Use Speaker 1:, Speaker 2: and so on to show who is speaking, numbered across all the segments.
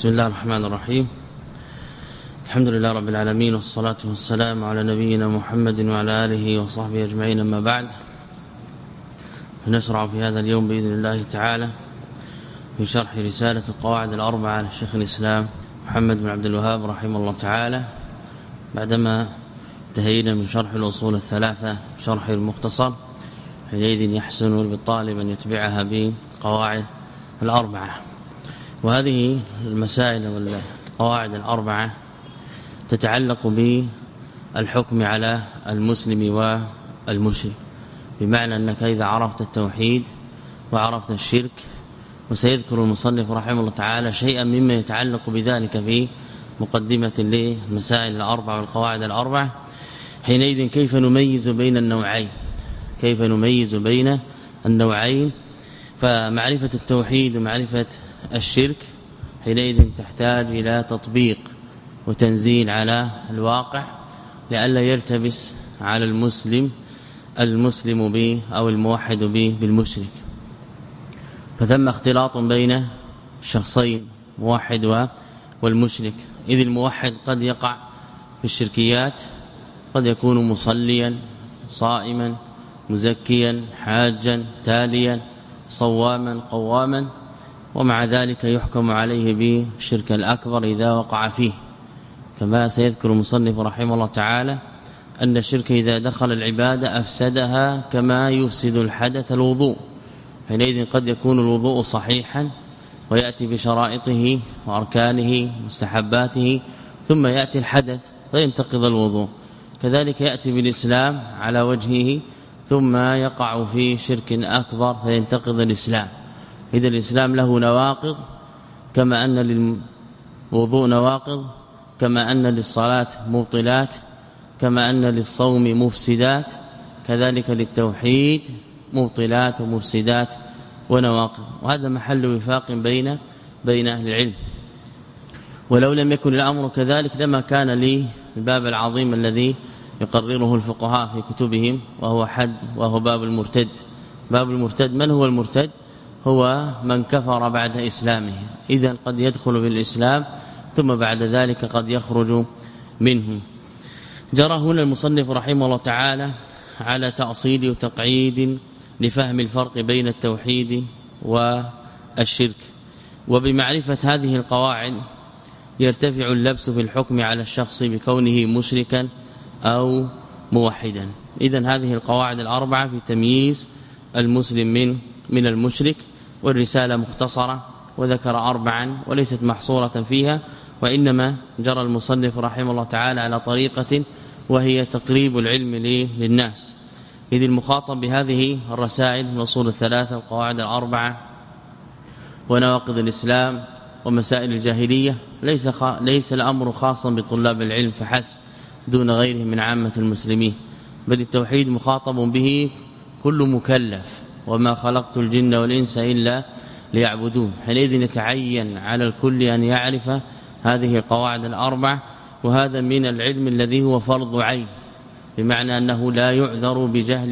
Speaker 1: بسم الله الرحمن الرحيم. الحمد لله رب العالمين، والصلاة والسلام على نبينا محمد وعلى آله وصحبه أجمعين. أما بعد، نشرع في هذا اليوم بإذن الله تعالى في شرح رسالة القواعد الأربعة لشيخ الإسلام محمد بن عبد الوهاب رحمه الله تعالى، بعدما انتهينا من شرح الأصول الثلاثة شرح المختصر. حينئذ يحسن بالطالب أن يتبعها بقواعد الأربعة. وهذه المسائل والقواعد الأربعة تتعلق بالحكم على المسلم والمشرك، بمعنى أنك إذا عرفت التوحيد وعرفت الشرك، وسيذكر المصنف رحمه الله تعالى شيئا مما يتعلق بذلك في مقدمة للمسائل الأربع والقواعد الأربع، حينئذ كيف نميز بين النوعين، فمعرفة التوحيد ومعرفة الشرك حينئذ تحتاج إلى تطبيق وتنزيل على الواقع، لئلا يلتبس على المسلم به أو الموحد به بالمشرك. فثم اختلاط بين الشخصين موحد والمشرك، إذ الموحد قد يقع في الشركيات، قد يكون مصليا صائما مزكيا حاجا تاليا صواما قواما، ومع ذلك يحكم عليه بالشرك الأكبر إذا وقع فيه، كما سيذكر المصنف رحمه الله تعالى أن الشرك إذا دخل العبادة أفسدها كما يفسد الحدث الوضوء. حينئذ قد يكون الوضوء صحيحا ويأتي بشرائطه وأركانه مستحباته، ثم يأتي الحدث فينتقض الوضوء. كذلك يأتي بالإسلام على وجهه ثم يقع في شرك أكبر فينتقض الإسلام. إذا الإسلام له نواقض، كما أن للوضوء نواقض، كما أن للصلاة مبطلات، كما أن للصوم مفسدات، كذلك للتوحيد مبطلات ومفسدات ونواقض. وهذا محل وفاق بين أهل العلم. ولو لم يكن الأمر كذلك لما كان لي الباب العظيم الذي يقرره الفقهاء في كتبهم، وهو باب المرتد. باب المرتد، من هو المرتد؟ هو من كفر بعد إسلامه، إذن قد يدخل بالإسلام ثم بعد ذلك قد يخرج منه. جرى هنا المصنف رحمه الله تعالى على تأصيل وتقعيد لفهم الفرق بين التوحيد والشرك، وبمعرفة هذه القواعد يرتفع اللبس في الحكم على الشخص بكونه مشركا أو موحدا. إذن هذه القواعد الأربعة في تمييز المسلم من المشرك، والرسالة مختصرة وذكر أربعا وليست محصورة فيها، وإنما جرى المصنف رحمه الله تعالى على طريقة وهي تقريب العلم للناس، إذ المخاطب بهذه الرسائل الأصول الثلاثة والقواعد الأربعة ونواقض الإسلام ومسائل الجاهلية ليس الأمر خاصا بطلاب العلم فحسب دون غيرهم من عامة المسلمين، بل التوحيد مخاطب به كل مكلف، وما خلقت الجن والإنس إلا ليعبدون. حينئذ يتعين على الكل أن يعرف هذه القواعد الأربع، وهذا من العلم الذي هو فرض عين، بمعنى أنه لا يعذر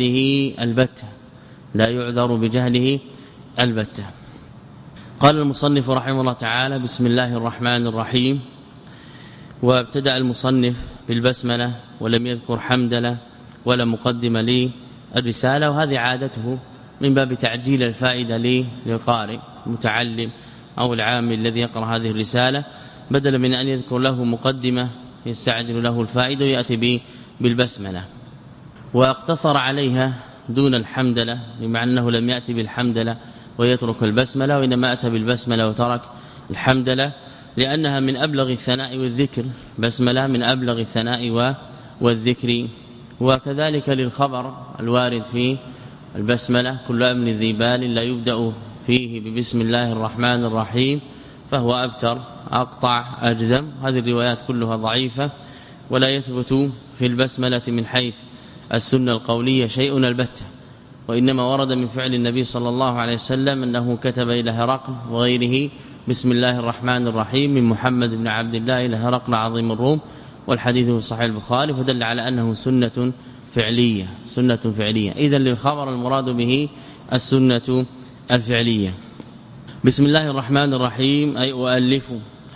Speaker 1: بجهله البتة. قال المصنف رحمه الله تعالى: بسم الله الرحمن الرحيم. وابتدأ المصنف بالبسملة ولم يذكر حمدلة ولا مقدمة للرسالة، وهذه عادته من باب تعجيل الفائدة للقارئ المتعلم أو العامل الذي يقرأ هذه الرسالة، بدلا من أن يذكر له مقدمة يستعجل له الفائدة ويأتي بالبسملة، واقتصر عليها دون الحمدلة، بمعنى أنه لم يأتي بالحمدلة ويترك البسملة، وإنما أتى بالبسملة وترك الحمدلة، لأنها من أبلغ الثناء والذكر. بسملة من أبلغ الثناء والذكر. وكذلك للخبر الوارد في البسملة: كل أمر ذي بال لا يبدأ فيه ببسم الله الرحمن الرحيم فهو أبتر أقطع أجذم. هذه الروايات كلها ضعيفة، ولا يثبت في البسملة من حيث السنة القولية شيء البتة، وإنما ورد من فعل النبي صلى الله عليه وسلم أنه كتب إلى هرقل وغيره بسم الله الرحمن الرحيم من محمد بن عبد الله إلى هرقل عظيم الروم، والحديث في صحيح البخاري، فدل على أنه سنة فعلية. إذن للخبر المراد به السنة الفعلية. بسم الله الرحمن الرحيم أي أؤلف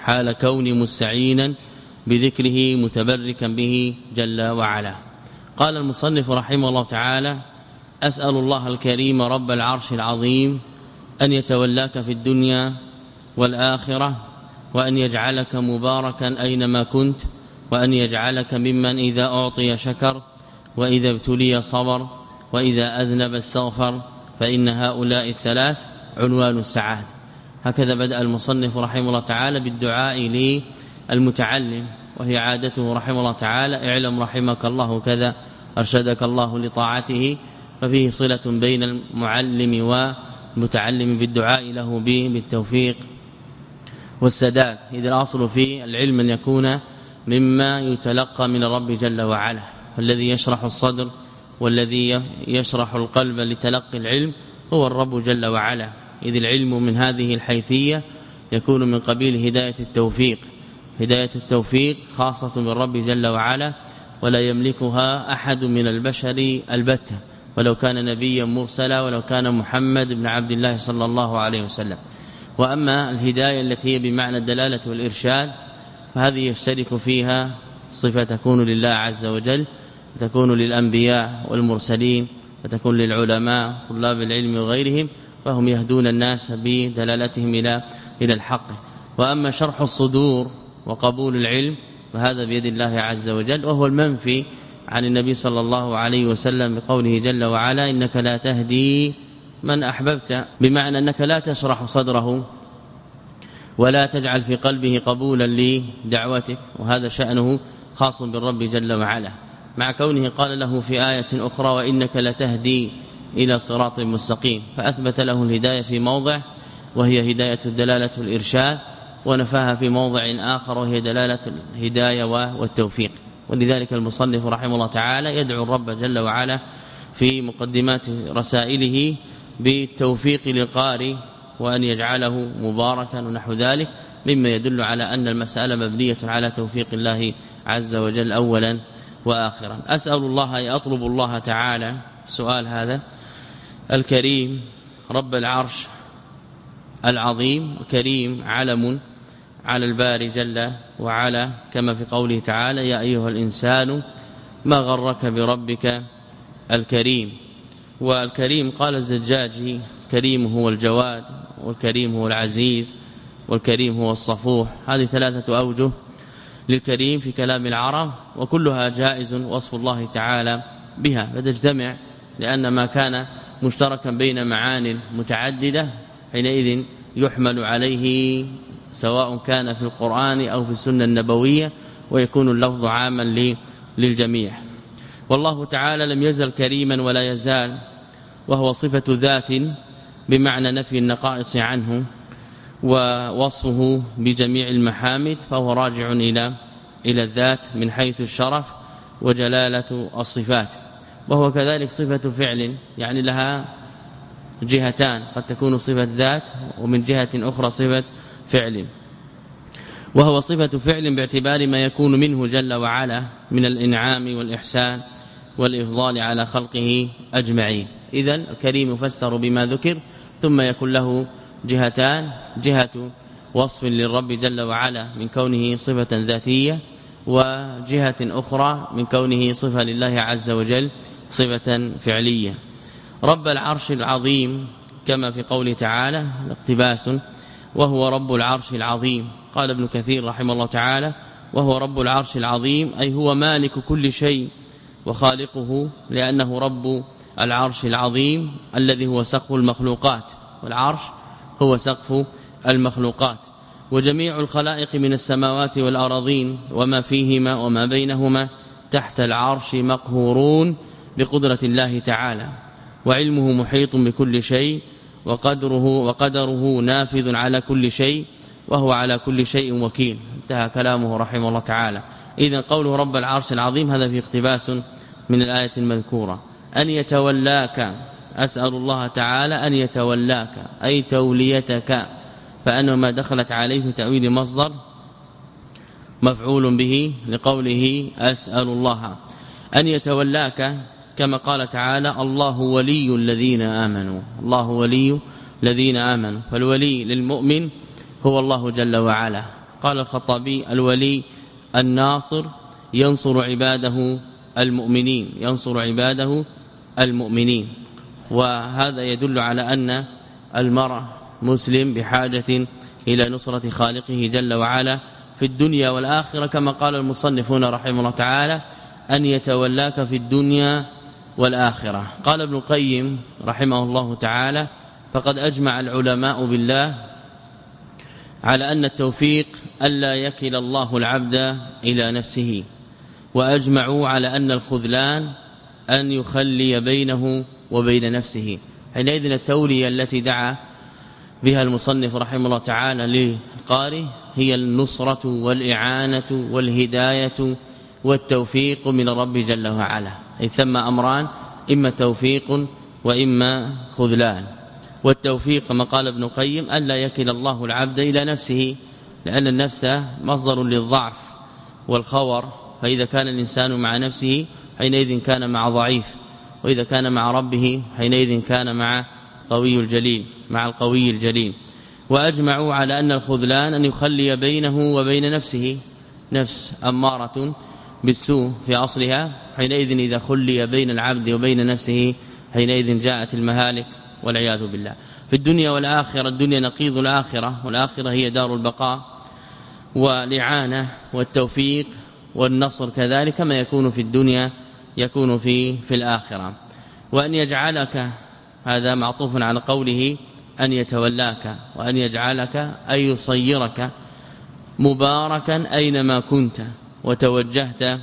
Speaker 1: حال كوني مستعينا بذكره متبركا به جل وعلا. قال المصنف رحمه الله تعالى: أسأل الله الكريم رب العرش العظيم أن يتولاك في الدنيا والآخرة، وأن يجعلك مباركا أينما كنت، وأن يجعلك ممن إذا أعطي شكر، وإذا ابتلي صبر، وإذا أذنب استغفر، فإن هؤلاء الثلاث عنوان السعادة. هكذا بدأ المصنف رحمه الله تعالى بالدعاء للمتعلم، وهي عادته رحمه الله تعالى: اعلم رحمك الله كذا، أرشدك الله لطاعته. ففيه صلة بين المعلم والمتعلم بالدعاء له بالتوفيق والسداد، إذ الأصل في العلم أن يكون مما يتلقى من الرب جل وعلا، والذي يشرح الصدر والذي يشرح القلب لتلقي العلم هو الرب جل وعلا، إذ العلم من هذه الحيثية يكون من قبيل هداية التوفيق. هداية التوفيق خاصة بالرب جل وعلا، ولا يملكها أحد من البشر البتة، ولو كان نبيا مرسلا، ولو كان محمد بن عبد الله صلى الله عليه وسلم. وأما الهداية التي هي بمعنى الدلالة والإرشاد فهذه يشترك فيها صفة تكون لله عز وجل، وتكون للأنبياء والمرسلين، وتكون للعلماء طلاب العلم وغيرهم، فهم يهدون الناس بدلالتهم إلى الحق. وأما شرح الصدور وقبول العلم فهذا بيد الله عز وجل، وهو المنفي عن النبي صلى الله عليه وسلم بقوله جل وعلا: إنك لا تهدي من أحببت، بمعنى أنك لا تشرح صدره ولا تجعل في قلبه قبولا لدعوتك، وهذا شأنه خاص بالرب جل وعلا، مع كونه قال له في آية أخرى: وإنك لتهدي إلى صراط مستقيم، فأثبت له الهداية في موضع وهي هداية الدلالة والإرشاد، ونفاها في موضع آخر وهي دلالة الهداية والتوفيق. ولذلك المصنف رحمه الله تعالى يدعو الرب جل وعلا في مقدمات رسائله بالتوفيق للقارئ، وأن يجعله مباركا ونحو ذلك، مما يدل على أن المسألة مبنية على توفيق الله عز وجل أولا وآخرا. أسأل الله أي أطلب الله تعالى السؤال هذا الكريم رب العرش العظيم، كريم علم على الباري جل وعلا، كما في قوله تعالى: يا أيها الإنسان ما غرك بربك الكريم. والكريم قال الزجاجي: كريم هو الجواد، والكريم هو العزيز، والكريم هو الصفوح. هذه ثلاثة أوجه للكريم في كلام العرب، وكلها جائز وصف الله تعالى بها، فتجتمع، لأن ما كان مشتركا بين معان متعددة حينئذ يحمل عليه سواء كان في القرآن أو في السنة النبوية، ويكون اللفظ عاما للجميع. والله تعالى لم يزل كريما ولا يزال، وهو صفة ذات بمعنى نفي النقائص عنه، ووصفه بجميع المحامد، فهو راجع إلى الذات من حيث الشرف وجلالة الصفات. وهو كذلك صفة فعل، يعني لها جهتان، قد تكون صفة ذات ومن جهة أخرى صفة فعل. وهو صفة فعل باعتبار ما يكون منه جل وعلا من الإنعام والإحسان والإفضال على خلقه أجمعين. إذن الكريم يفسر بما ذكر، ثم يكون له جهتان: جهة وصف للرب جل وعلا من كونه صفة ذاتية، وجهة أخرى من كونه صفة لله عز وجل صفة فعلية. رب العرش العظيم كما في قوله تعالى اقتباس: وهو رب العرش العظيم. قال ابن كثير رحمه الله تعالى: وهو رب العرش العظيم أي هو مالك كل شيء وخالقه، لأنه رب العرش العظيم الذي هو سقف المخلوقات، والعرش هو سقف المخلوقات، وجميع الخلائق من السماوات والأراضين وما فيهما وما بينهما تحت العرش مقهورون بقدرة الله تعالى، وعلمه محيط بكل شيء، وقدره نافذ على كل شيء، وهو على كل شيء وكيل. انتهى كلامه رحمه الله تعالى. إذن قوله رب العرش العظيم هذا في اقتباس من الآية المذكورة. أن يتولاك، أسأل الله تعالى أن يتولاك أي توليتك، فأنه ما دخلت عليه في تأويل مصدر مفعول به لقوله أسأل الله أن يتولاك، كما قال تعالى: الله ولي الذين آمنوا. الله ولي الذين آمنوا، فالولي للمؤمن هو الله جل وعلا، قال الخطابي: الولي الناصر ينصر عباده المؤمنين، ينصر عباده المؤمنين. وهذا يدل على أن المرء مسلم بحاجة إلى نصرة خالقه جل وعلا في الدنيا والآخرة، كما قال المصنفون رحمه الله تعالى: أن يتولاك في الدنيا والآخرة. قال ابن القيم رحمه الله تعالى: فقد أجمع العلماء بالله على أن التوفيق ألا يكل الله العبد إلى نفسه، وأجمعوا على أن الخذلان أن يخلي بينه وبين نفسه. حينئذ التولية التي دعا بها المصنف رحمه الله تعالى للقارئ هي النصرة والإعانة والهداية والتوفيق من الرب جل وعلا، أي ثم أمران: إما توفيق وإما خذلان. والتوفيق كما قال ابن القيم ألا يكل الله العبد إلى نفسه، لأن النفس مصدر للضعف والخور، فإذا كان الإنسان مع نفسه حينئذ كان مع ضعيف، وإذا كان مع ربه حينئذ كان مع قوي الجليل، مع القوي الجليل. وأجمعوا على أن الخذلان أن يخلي بينه وبين نفسه، نفس أمارة بالسوء في أصلها، حينئذ إذا خلي بين العبد وبين نفسه حينئذ جاءت المهالك والعياذ بالله. في الدنيا والآخرة، الدنيا نقيض الآخرة، والآخرة هي دار البقاء والإعانة والتوفيق والنصر، كذلك ما يكون في الدنيا يكون في الآخرة. وأن يجعلك، هذا معطوف على قوله أن يتولاك، وأن يجعلك أي يصيرك مباركا أينما كنت وتوجهت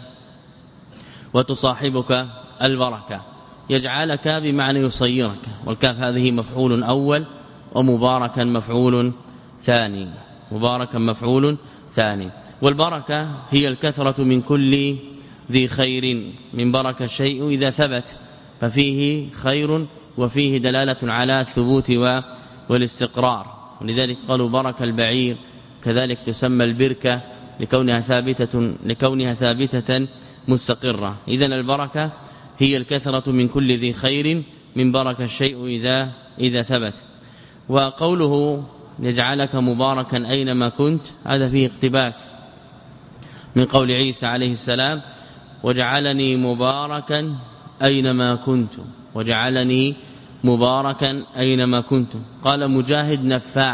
Speaker 1: وتصاحبك البركة. يجعلك بمعنى يصيرك، والكاف هذه مفعول أول، ومباركا مفعول ثاني، مباركا مفعول ثاني. والبركة هي الكثرة من كل ذي خير، من بركة الشيء إذا ثبت ففيه خير وفيه دلالة على الثبوت والاستقرار، ولذلك قالوا بركة البعير، كذلك تسمى البركة لكونها ثابتة مستقرة. إذن البركة هي الكثرة من كل ذي خير، من بركة الشيء إذا ثبت. وقوله نجعلك مباركا أينما كنت، هذا فيه اقتباس من قول عيسى عليه السلام: وجعلني مباركا أينما كنت، وجعلني مباركا أينما كنت. قال مجاهد: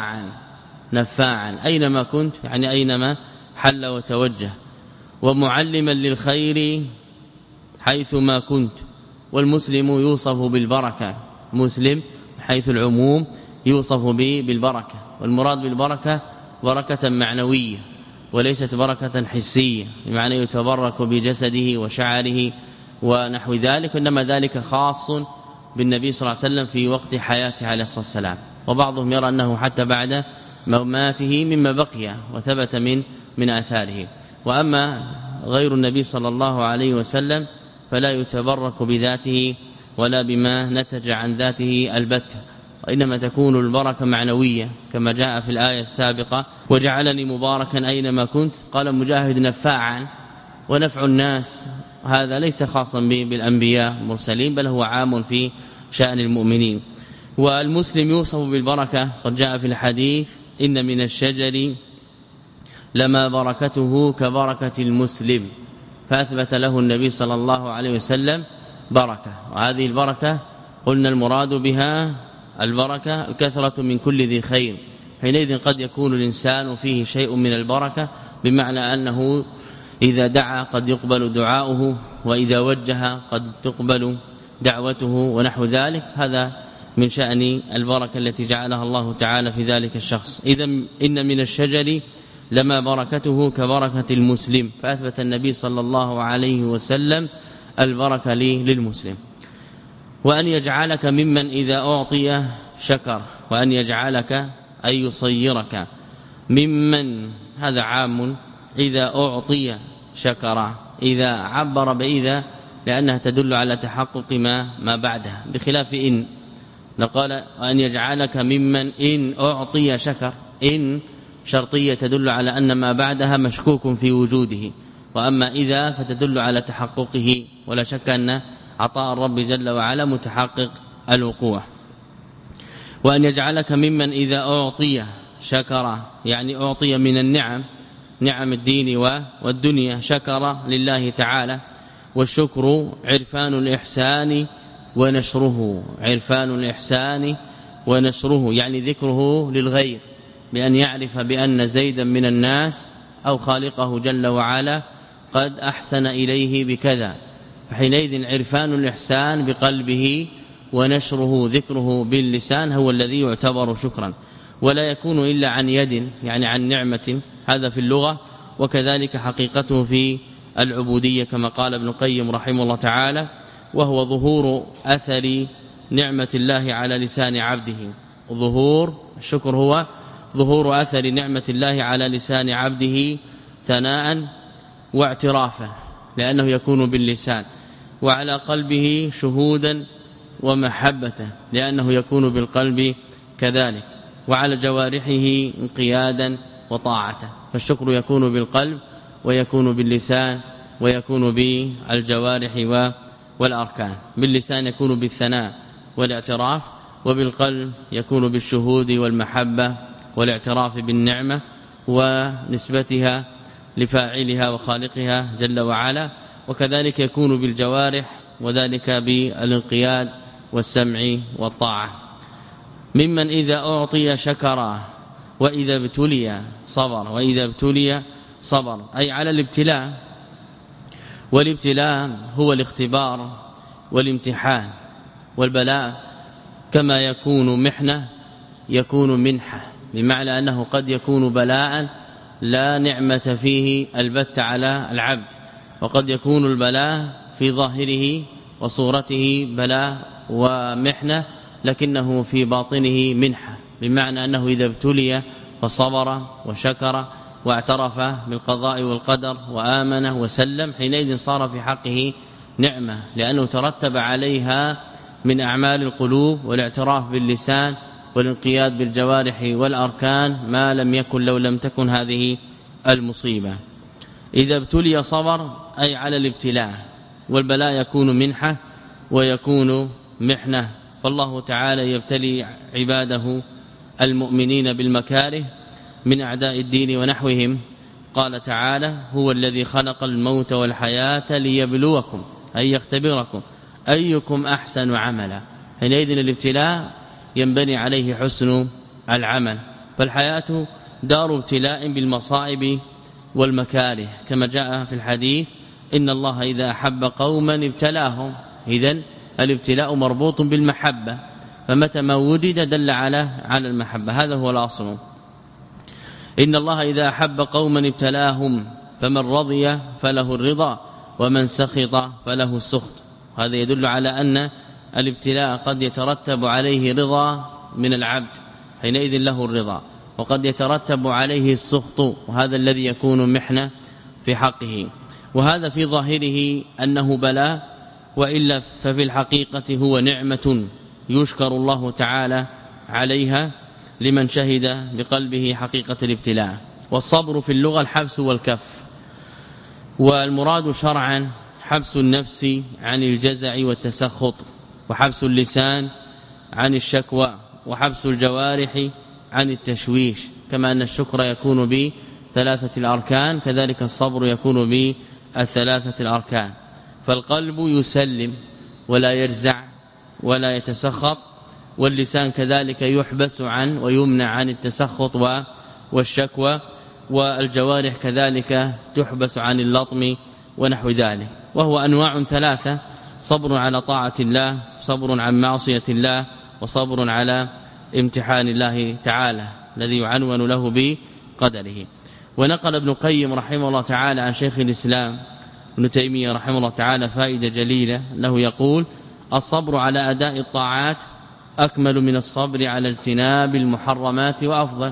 Speaker 1: نفاعا أينما كنت، يعني أينما حل وتوجه. ومعلما للخير حيثما كنت. والمسلم يوصف بالبركة، مسلم حيث العموم يوصف بالبركة، والمراد بالبركة بركة معنوية وليست بركة حسية، بمعنى يتبرك بجسده وشعره ونحو ذلك، إنما ذلك خاص بالنبي صلى الله عليه وسلم في وقت حياته عليه الصلاة والسلام. وبعضهم يرى أنه حتى بعد مماته مما بقي وثبت من آثاره. وأما غير النبي صلى الله عليه وسلم فلا يتبرك بذاته ولا بما نتج عن ذاته البتة، وإنما تكون البركة معنوية كما جاء في الآية السابقة: وجعلني مباركا أينما كنت. قال مجاهد: نفاعا. ونفع الناس هذا ليس خاصا بالأنبياء المرسلين، بل هو عام في شأن المؤمنين. والمسلم يوصف بالبركة، قد جاء في الحديث: إن من الشجر لما بركته كبركة المسلم، فأثبت له النبي صلى الله عليه وسلم بركة. وهذه البركة قلنا المراد بها البركة الكثرة من كل ذي خير. حينئذ قد يكون الإنسان فيه شيء من البركة، بمعنى أنه إذا دعا قد يقبل دعاؤه، وإذا وجه قد تقبل دعوته ونحو ذلك. هذا من شأن البركة التي جعلها الله تعالى في ذلك الشخص. إذا إن من الشجر لما بركته كبركة المسلم، فأثبت النبي صلى الله عليه وسلم البركة للمسلم. وأن يجعلك ممن إذا أعطي شكر، وأن يجعلك أي يصيرك ممن، هذا عام، إذا أعطي شكر. إذا عبر بإذا لأنها تدل على تحقق ما بعدها، بخلاف إن لقال وأن يجعلك ممن إن أعطي شكر. إن شرطية تدل على أن ما بعدها مشكوك في وجوده، وأما إذا فتدل على تحققه، ولا شك أن عطاء الرب جل وعلا متحقق الوقوع. وأن يجعلك ممن إذا أعطي شكر، يعني أعطي من النعم نعم الدين والدنيا، شكر لله تعالى. والشكر عرفان الإحسان ونشره، عرفان الإحسان ونشره يعني ذكره للغير، بأن يعرف بأن زيدا من الناس أو خالقه جل وعلا قد أحسن إليه بكذا، فحينئذ عرفان الإحسان بقلبه ونشره ذكره باللسان هو الذي يعتبر شكرا، ولا يكون إلا عن يد يعني عن نعمة، هذا في اللغة، وكذلك حقيقته في العبودية كما قال ابن القيم رحمه الله تعالى، وهو ظهور أثر نعمة الله على لسان عبده. ظهور الشكر هو ظهور أثر نعمة الله على لسان عبده ثناء واعترافا، لأنه يكون باللسان، وعلى قلبه شهودا ومحبة، لأنه يكون بالقلب كذلك، وعلى جوارحه انقيادا وطاعة. فالشكر يكون بالقلب ويكون باللسان ويكون بالجوارح والأركان. باللسان يكون بالثناء والاعتراف، وبالقلب يكون بالشهود والمحبة والاعتراف بالنعمة ونسبتها لفاعلها وخالقها جل وعلا، وكذلك يكون بالجوارح وذلك بالانقياد والسمع والطاعة. ممن إذا أعطي شكر وإذا ابتلي صبر، وإذا ابتلي صبر أي على الابتلاء، والابتلاء هو الاختبار والامتحان، والبلاء كما يكون محنة يكون منحة، بمعنى أنه قد يكون بلاء لا نعمة فيه البت على العبد، وقد يكون البلاء في ظاهره وصورته بلاء ومحنة لكنه في باطنه منحة، بمعنى أنه إذا ابتلي فصبر وشكر واعترف بالقضاء والقدر وآمن وسلم، حينئذ صار في حقه نعمة، لأنه ترتب عليها من أعمال القلوب والاعتراف باللسان والانقياد بالجوارح والأركان ما لم يكن لو لم تكن هذه المصيبة. إذا ابتلي صبر أي على الابتلاء، والبلاء يكون منحة ويكون محنة، فالله تعالى يبتلي عباده المؤمنين بالمكاره من أعداء الدين ونحوهم. قال تعالى: هو الذي خلق الموت والحياة ليبلوكم أي يختبركم أيكم أحسن عملا. حينئذ الابتلاء ينبني عليه حسن العمل، فالحياة دار ابتلاء بالمصائب والمكاره، كما جاء في الحديث: إن الله إذا أحب قوما ابتلاهم. إذن الابتلاء مربوط بالمحبة، فمتى ما وجد دل على المحبة، هذا هو الأصل. إن الله إذا أحب قوما ابتلاهم فمن رضي فله الرضا ومن سخط فله السخط. هذا يدل على أن الابتلاء قد يترتب عليه رضا من العبد، حينئذ له الرضا، وقد يترتب عليه السخط، وهذا الذي يكون محنة في حقه. وهذا في ظاهره أنه بلاء، وإلا ففي الحقيقة هو نعمة يشكر الله تعالى عليها لمن شهد بقلبه حقيقة الابتلاء. والصبر في اللغة الحبس والكف، والمراد شرعا حبس النفس عن الجزع والتسخط، وحبس اللسان عن الشكوى، وحبس الجوارح عن التشويش. كما أن الشكر يكون بثلاثة الأركان، كذلك الصبر يكون بالثلاثة الأركان. فالقلب يسلم ولا يرزع ولا يتسخط، واللسان كذلك يحبس عن ويمنع عن التسخط والشكوى، والجوارح كذلك تحبس عن اللطم ونحو ذلك. وهو أنواع ثلاثة: صبر على طاعة الله، صبر عن معصية الله، وصبر على امتحان الله تعالى الذي يعنون له بقدره. ونقل ابن القيم رحمه الله تعالى عن شيخ الإسلام ابن تيمية رحمه الله تعالى فائدة جليلة له، يقول: الصبر على أداء الطاعات أكمل من الصبر على اجتناب المحرمات وأفضل.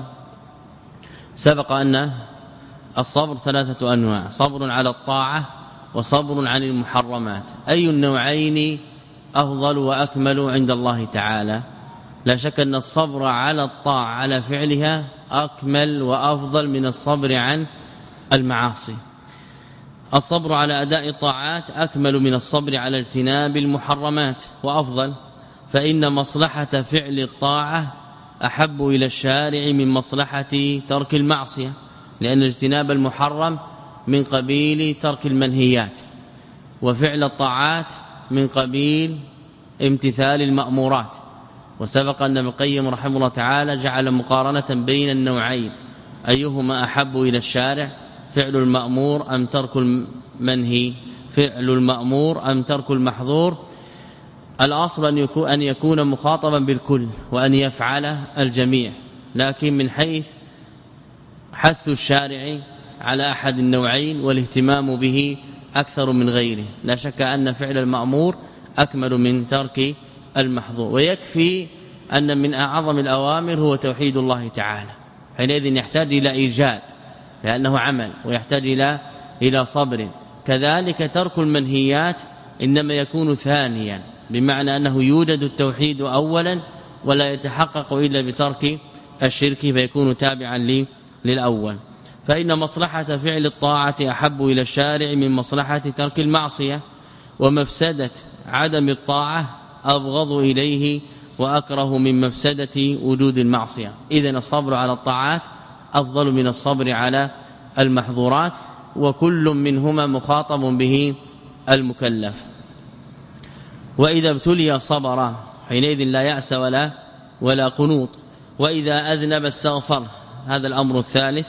Speaker 1: سبق أن الصبر ثلاثة أنواع: صبر على الطاعة، وصبر عن المحرمات. أي النوعين أفضل وأكمل عند الله تعالى؟ لا شك أن الصبر على الطاعة على فعلها أكمل وأفضل من الصبر عن المعاصي. الصبر على أداء الطاعات أكمل من الصبر على اجتناب المحرمات وأفضل، فإن مصلحة فعل الطاعة أحب إلى الشارع من مصلحة ترك المعصية، لأن اجتناب المحرم من قبيل ترك المنهيات، وفعل الطاعات من قبيل امتثال المأمورات. وسبق أن ابن القيم رحمه الله تعالى جعل مقارنة بين النوعين، أيهما أحب إلى الشارع، فعل المأمور أم ترك المنهي، فعل المأمور أم ترك المحظور. الأصل أن يكون مخاطبا بالكل وأن يفعل الجميع، لكن من حيث حث الشارع على أحد النوعين والاهتمام به أكثر من غيره، لا شك أن فعل المأمور أكمل من ترك المحظور. ويكفي أن من أعظم الأوامر هو توحيد الله تعالى، حينئذ يحتاج إلى إيجاد لأنه عمل، ويحتاج إلى صبر. كذلك ترك المنهيات إنما يكون ثانيا، بمعنى أنه يوجد التوحيد أولا ولا يتحقق إلا بترك الشرك، فيكون تابعا للأول. فإن مصلحة فعل الطاعة أحب إلى الشارع من مصلحة ترك المعصية، ومفسدة عدم الطاعة أبغض إليه وأكره من مفسدة وجود المعصية. إذن الصبر على الطاعات أفضل من الصبر على المحظورات، وكل منهما مخاطب به المكلف. وإذا ابتلي صبر، حينئذ لا يأس ولا قنوط. وإذا أذنب استغفر، هذا الأمر الثالث.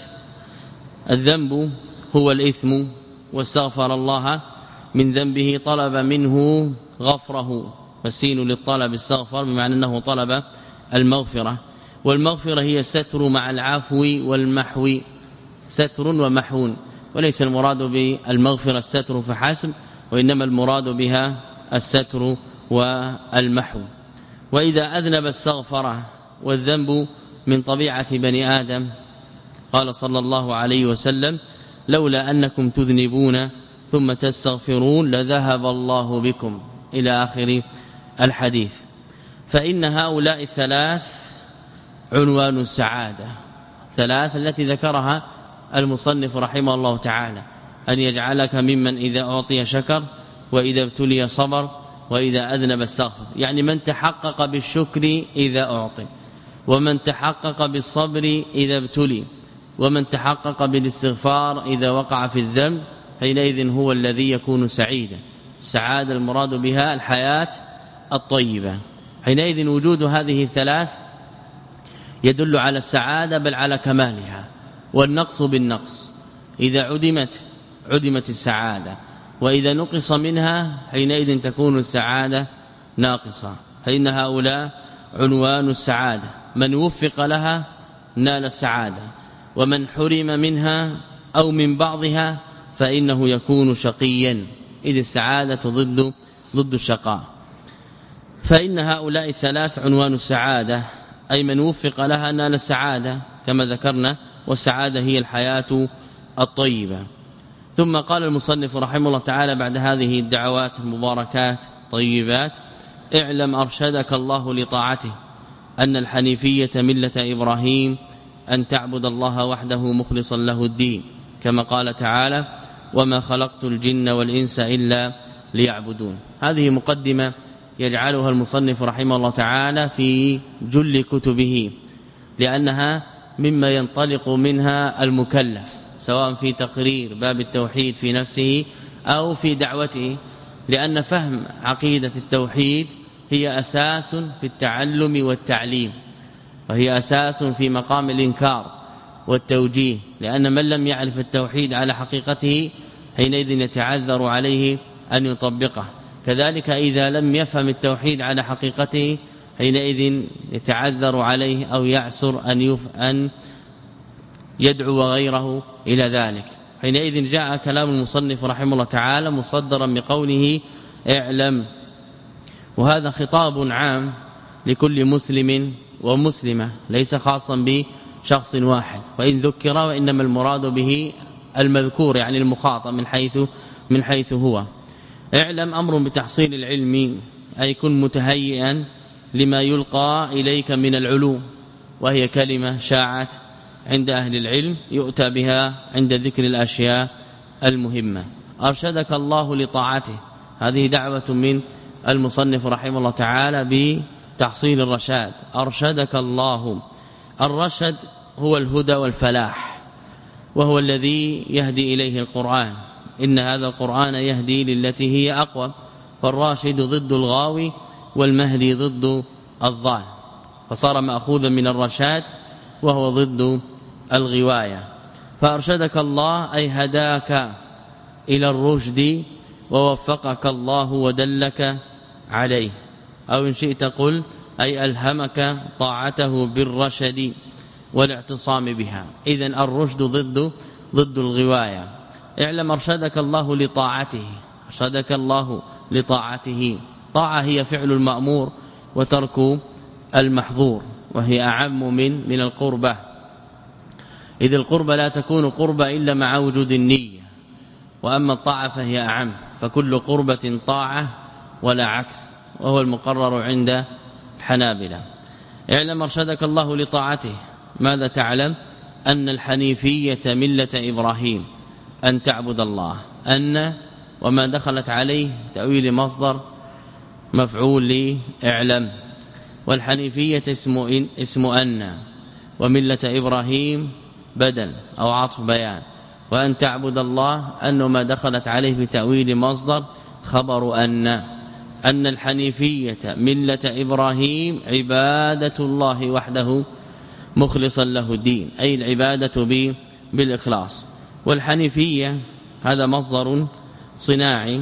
Speaker 1: الذنب هو الإثم، واستغفر الله من ذنبه طلب منه غفره، فالسين للطلب استغفر بمعنى أنه طلب المغفرة. والمغفرة هي الستر مع العفو والمحو، ستر ومحو، وليس المراد بالمغفرة الستر فحسب، وإنما المراد بها الستر والمحو. وإذا أذنب استغفر، والذنب من طبيعة بني آدم. قال صلى الله عليه وسلم: لولا أنكم تذنبون ثم تستغفرون لذهب الله بكم، إلى آخر الحديث. فإن هؤلاء الثلاث عنوان السعادة، الثلاث التي ذكرها المصنف رحمه الله تعالى، أن يجعلك ممن إذا أعطي شكر، وإذا ابتلي صبر، وإذا أذنب استغفر. يعني من تحقق بالشكر إذا أعطي، ومن تحقق بالصبر إذا ابتلي، ومن تحقق بالاستغفار إذا وقع في الذنب، حينئذ هو الذي يكون سعيدا. السعادة المراد بها الحياة الطيبة. حينئذ وجود هذه الثلاث يدل على السعادة، بل على كمالها. والنقص بالنقص، إذا عدمت السعادة، وإذا نقص منها حينئذ تكون السعادة ناقصة. فإن هؤلاء عنوان السعادة، من وفق لها نال السعادة، ومن حرم منها أو من بعضها فإنه يكون شقيا، إذ السعادة ضد الشقاء. فإن هؤلاء الثلاث عنوان السعادة، أي من وفق لها نال السعادة كما ذكرنا، والسعادة هي الحياة الطيبة. ثم قال المصنف رحمه الله تعالى بعد هذه الدعوات المباركات طيبات: اعلم أرشدك الله لطاعته أن الحنيفية ملة إبراهيم، أن تعبد الله وحده مخلصا له الدين، كما قال تعالى: وما خلقت الجن والإنس إلا ليعبدون. هذه مقدمة يجعلها المصنف رحمه الله تعالى في جل كتبه، لأنها مما ينطلق منها المكلف، سواء في تقرير باب التوحيد في نفسه أو في دعوته، لأن فهم عقيدة التوحيد هي أساس في التعلم والتعليم، وهي أساس في مقام الإنكار والتوجيه، لأن من لم يعرف التوحيد على حقيقته حينئذ يتعذر عليه أن يطبقه. كذلك إذا لم يفهم التوحيد على حقيقته حينئذ يتعذر عليه أو يعسر أن يدعو غيره إلى ذلك. حينئذ جاء كلام المصنف رحمه الله تعالى مصدرا بقوله اعلم، وهذا خطاب عام لكل مسلم ومسلمة، ليس خاصا بشخص واحد، وإن ذكر وإنما المراد به المذكور، يعني المخاطب من حيث هو. اعلم أمر بتحصيل العلم، أي كن متهيئا لما يلقى إليك من العلوم، وهي كلمة شاعت عند أهل العلم يؤتى بها عند ذكر الأشياء المهمة. أرشدك الله لطاعته، هذه دعوة من المصنف رحمه الله تعالى بتحصيل الرشاد. أرشدك الله، الرشد هو الهدى والفلاح، وهو الذي يهدي إليه القرآن. إن هذا القرآن يهدي للتي هي أقوى، فالراشد ضد الغاوي والمهدي ضد الضال، فصار مأخوذا من الرشاد وهو ضد الغواية. فأرشدك الله أي هداك إلى الرشد ووفقك الله ودلك عليه، أو إن شئت قل أي ألهمك طاعته بالرشد والاعتصام بها. إذن الرشد ضد الغواية. اعلم أرشدك الله لطاعته، أرشدك الله لطاعته. طاعة هي فعل المأمور وترك المحظور، وهي أعم من القربة، إذ القربة لا تكون قربة إلا مع وجود النية، وأما الطاعة فهي أعم، فكل قربة طاعة ولا عكس، وهو المقرر عند الحنابلة. اعلم أرشدك الله لطاعته. ماذا تعلم؟ أن الحنيفية ملة إبراهيم، أن تعبد الله، أن وما دخلت عليه تأويل مصدر مفعول لإعلم، والحنيفية اسم أن، وملة إبراهيم بدل أو عطف بيان، وأن تعبد الله أنه ما دخلت عليه بتأويل مصدر خبر أن الحنيفية ملة إبراهيم عبادة الله وحده مخلصا له الدين، أي العبادة بالإخلاص. والحنيفية هذا مصدر صناعي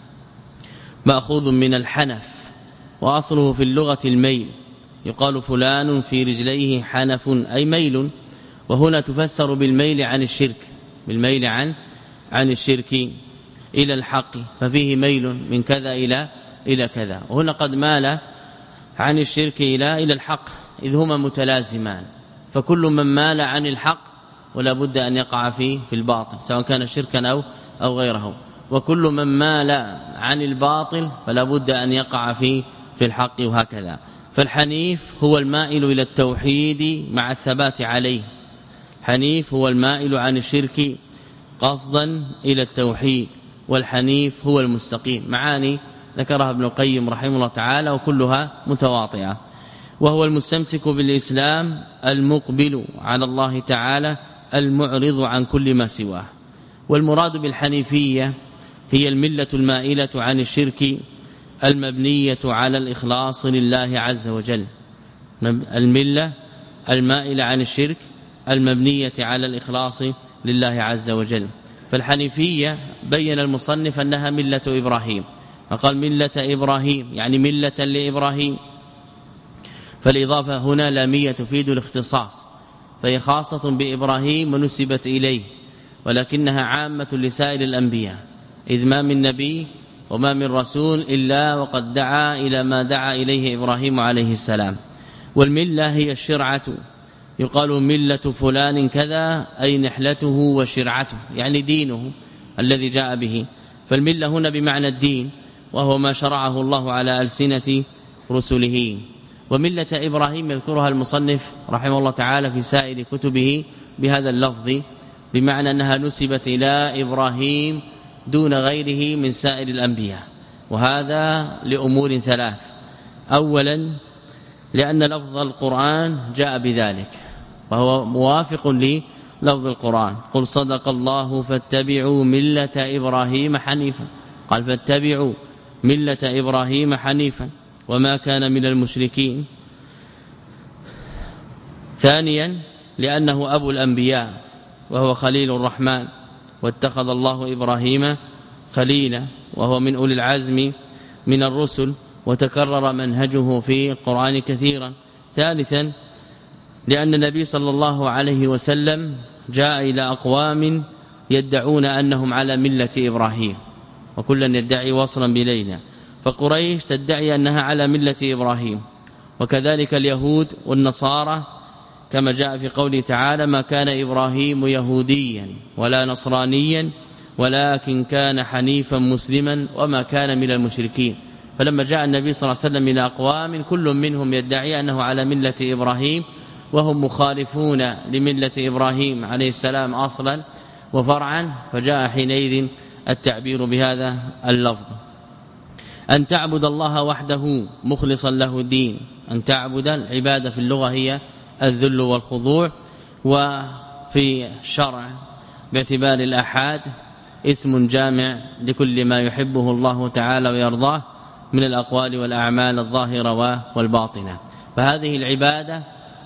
Speaker 1: مأخوذ من الحنف، وأصله في اللغة الميل، يقال فلان في رجليه حنف أي ميل، وهنا تفسر بالميل عن الشرك، بالميل عن الشرك إلى الحق، ففيه ميل من كذا إلى كذا، وهنا قد مال عن الشرك إلى الحق، إذ هما متلازمان، فكل من مال عن الحق ولا بد أن يقع في الباطل، سواء كان شركا أو غيره، وكل من مال عن الباطل فلا بد أن يقع في الحق، وهكذا. فالحنيف هو المائل إلى التوحيد مع الثبات عليه، حنيف هو المائل عن الشرك قصدا إلى التوحيد، والحنيف هو المستقيم. معاني ذكرها ابن القيم رحمه الله تعالى وكلها متواطئة. وهو المستمسك بالإسلام المقبل على الله تعالى المعرض عن كل ما سواه. والمراد بالحنيفية هي الملة المائلة عن الشرك المبنية على الإخلاص لله عز وجل، الملة المائلة عن الشرك المبنية على الإخلاص لله عز وجل. فالحنيفية بين المصنف أنها ملة إبراهيم، فقال ملة إبراهيم يعني ملة لإبراهيم، فالإضافة هنا لامية تفيد الاختصاص، فهي خاصة بإبراهيم ونسبت إليه، ولكنها عامة لسائر الأنبياء، إذ ما من نبي وما من رسول إلا وقد دعا إلى ما دعا إليه إبراهيم عليه السلام. والملة هي الشرعة، يقال ملة فلان كذا أي نحلته وشرعته، يعني دينه الذي جاء به. فالملة هنا بمعنى الدين، وهو ما شرعه الله على ألسنة رسله. وملة إبراهيم يذكرها المصنف رحمه الله تعالى في سائر كتبه بهذا اللفظ، بمعنى أنها نسبت إلى إبراهيم دون غيره من سائر الأنبياء، وهذا لأمور ثلاث. أولا لأن لفظ القرآن جاء بذلك، وهو موافق للفظ القرآن، قل صدق الله فاتبعوا ملة إبراهيم حنيفا، قال فاتبعوا ملة إبراهيم حنيفا وما كان من المشركين. ثانيا لأنه أبو الأنبياء وهو خليل الرحمن، واتخذ الله إبراهيم خليلا، وهو من أولي العزم من الرسل، وتكرر منهجه في القرآن كثيرا. ثالثا لأن النبي صلى الله عليه وسلم جاء إلى أقوام يدعون أنهم على ملة إبراهيم، وكلا يدعي وصلا بليلى، فقريش تدعي أنها على ملة إبراهيم، وكذلك اليهود والنصارى، كما جاء في قوله تعالى ما كان إبراهيم يهوديا ولا نصرانيا ولكن كان حنيفا مسلما وما كان من المشركين. فلما جاء النبي صلى الله عليه وسلم إلى أقوام كل منهم يدعي أنه على ملة إبراهيم، وهم مخالفون لملة إبراهيم عليه السلام أصلا وفرعا، فجاء حينئذ التعبير بهذا اللفظ. أن تعبد الله وحده مخلصا له الدين، أن تعبد، العبادة في اللغة هي الذل والخضوع، وفي الشرع باعتبار الآحاد اسم جامع لكل ما يحبه الله تعالى ويرضاه من الأقوال والأعمال الظاهرة والباطنة. فهذه العبادة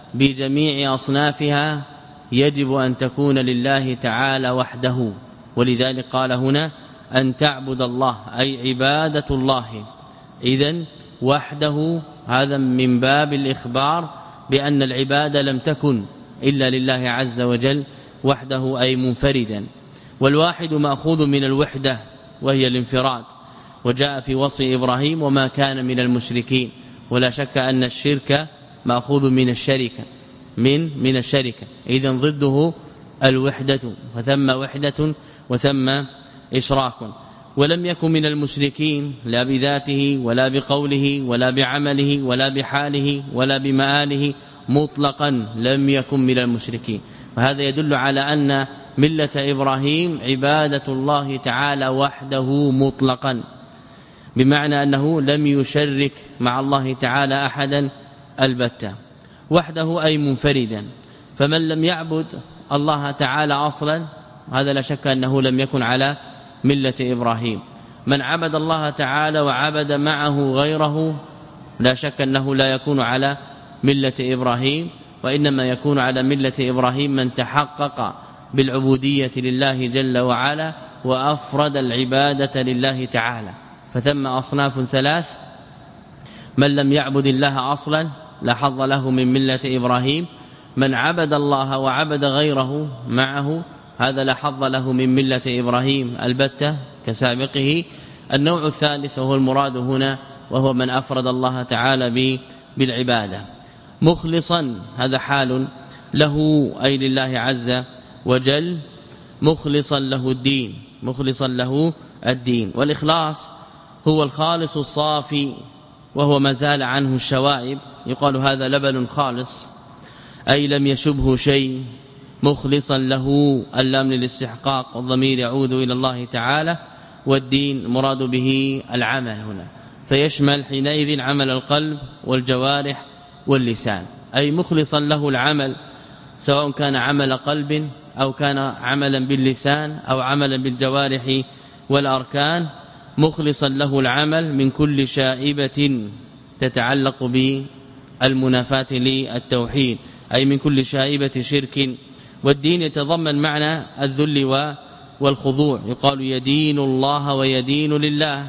Speaker 1: بجميع أصنافها يجب أن تكون لله تعالى وحده، ولذلك قال هنا أن تعبد الله أي عبادة الله إذن وحده. هذا من باب الإخبار بأن العبادة لم تكن إلا لله عز وجل وحده أي منفردا. والواحد مأخوذ من الوحدة وهي الانفراد، وجاء في وصف إبراهيم وما كان من المشركين. ولا شك أن الشرك مأخوذ من الشركة من الشركة، إذن ضده الوحدة، وثم وحدة وثم إشراك. ولم يكن من المشركين لا بذاته ولا بقوله ولا بعمله ولا بحاله ولا بمآله مطلقا، لم يكن من المشركين. وهذا يدل على أن ملة إبراهيم عبادة الله تعالى وحده مطلقا، بمعنى أنه لم يشرك مع الله تعالى أحدا البتة، وحده أي منفردا. فمن لم يعبد الله تعالى أصلا هذا لا شك أنه لم يكن على ملة إبراهيم. من عبد الله تعالى وعبد معه غيره لا شك أنه لا يكون على ملة إبراهيم، وإنما يكون على ملة إبراهيم من تحقق بالعبودية لله جل وعلا وأفرد العبادة لله تعالى. فثم أصناف ثلاث: من لم يعبد الله أصلا لا حظ له من ملة إبراهيم، من عبد الله وعبد غيره معه هذا لا حظ له من ملة إبراهيم البتة كسابقه. النوع الثالث وهو المراد هنا وهو من أفرد الله تعالى بالعبادة مخلصا، هذا حال له أي لله عز وجل، مخلصا له الدين، مخلصا له الدين. والإخلاص هو الخالص الصافي، وهو ما زال عنه الشوائب، يقال هذا لبن خالص أي لم يشبه شيء، مخلصا له اللام للاستحقاق، والضمير يعود إلى الله تعالى. والدين مراد به العمل هنا، فيشمل حينئذ عمل القلب والجوارح واللسان، أي مخلصا له العمل سواء كان عمل قلب أو كان عملا باللسان أو عملا بالجوارح والأركان، مخلصا له العمل من كل شائبة تتعلق بالمنافاة للتوحيد، أي من كل شائبة شرك. والدين يتضمن معنى الذل والخضوع، يقال يدين الله ويدين لله،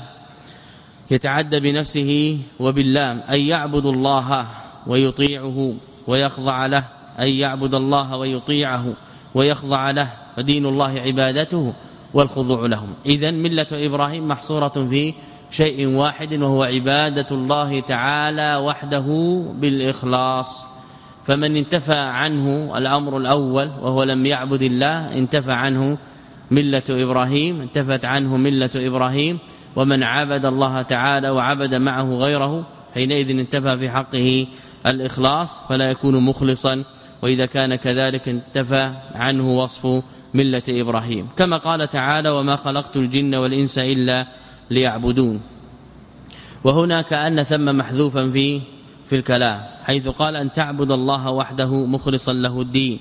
Speaker 1: يتعدى بنفسه وباللام، أي يعبد الله ويطيعه ويخضع له، أي يعبد الله ويطيعه ويخضع له، فدين الله عبادته والخضوع لهم. إذن ملة إبراهيم محصورة في شيء واحد وهو عبادة الله تعالى وحده بالإخلاص. فمن انتفى عنه الأمر الأول وهو لم يعبد الله انتفى عنه ملة إبراهيم، انتفت عنه ملة إبراهيم. ومن عبد الله تعالى وعبد معه غيره حينئذ انتفى في حقه الإخلاص فلا يكون مخلصا، وإذا كان كذلك انتفى عنه وصف ملة إبراهيم. كما قال تعالى وما خلقت الجن والإنس إلا ليعبدون. وهنا كأن ثم محذوفا في الكلام، حيث قال أن تعبد الله وحده مخلصا له الدين.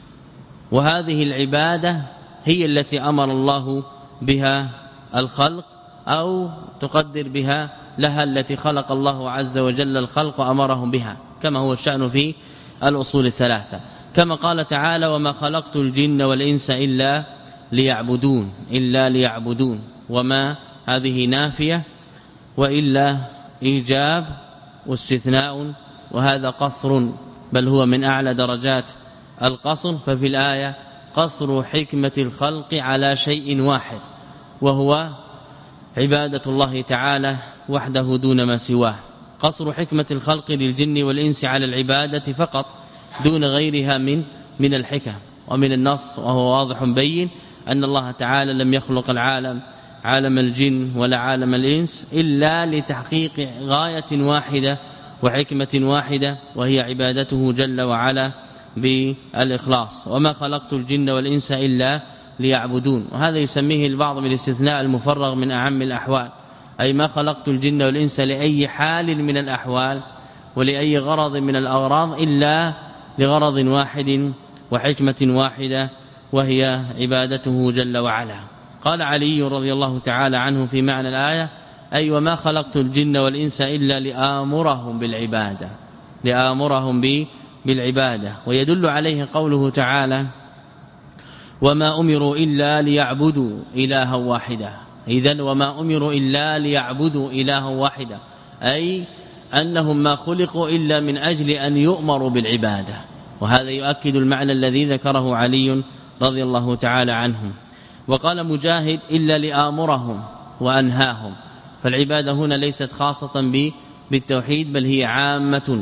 Speaker 1: وهذه العبادة هي التي أمر الله بها الخلق، أو تقدر بها لها التي خلق الله عز وجل الخلق أمرهم بها، كما هو الشأن في الأصول الثلاثة. كما قال تعالى وما خلقت الجن والإنس إلا ليعبدون، إلا ليعبدون، وما هذه نافية، وإلا إيجاب واستثناء، وهذا قصر، بل هو من أعلى درجات القصر. ففي الآية قصر حكمة الخلق على شيء واحد وهو عبادة الله تعالى وحده دون ما سواه، قصر حكمة الخلق للجن والإنس على العبادة فقط دون غيرها من الحكم ومن النص. وهو واضح بين أن الله تعالى لم يخلق العالم عالم الجن ولا عالم الإنس إلا لتحقيق غاية واحدة وحكمة واحدة، وهي عبادته جل وعلا بالإخلاص. وما خلقت الجن والإنس إلا ليعبدون، وهذا يسميه البعض بالاستثناء المفرغ من أعم الأحوال، أي ما خلقت الجن والإنس لأي حال من الأحوال ولأي غرض من الأغراض إلا لغرض واحد وحكمة واحدة، وهي عبادته جل وعلا. قال علي رضي الله تعالى عنه في معنى الآية: أي وما خلقت الجن والإنس إلا لآمرهم بالعبادة، لآمرهم بالعبادة. ويدل عليه قوله تعالى: وما أمروا إلا ليعبدوا إلها واحدا. إذن وما أمروا إلا ليعبدوا إلها واحدا، أي أنهم ما خلقوا إلا من أجل أن يؤمروا بالعبادة. وهذا يؤكد المعنى الذي ذكره علي رضي الله تعالى عنه. وقال مجاهد: إلا لآمرهم وأنهاهم. فالعبادة هنا ليست خاصة بالتوحيد، بل هي عامة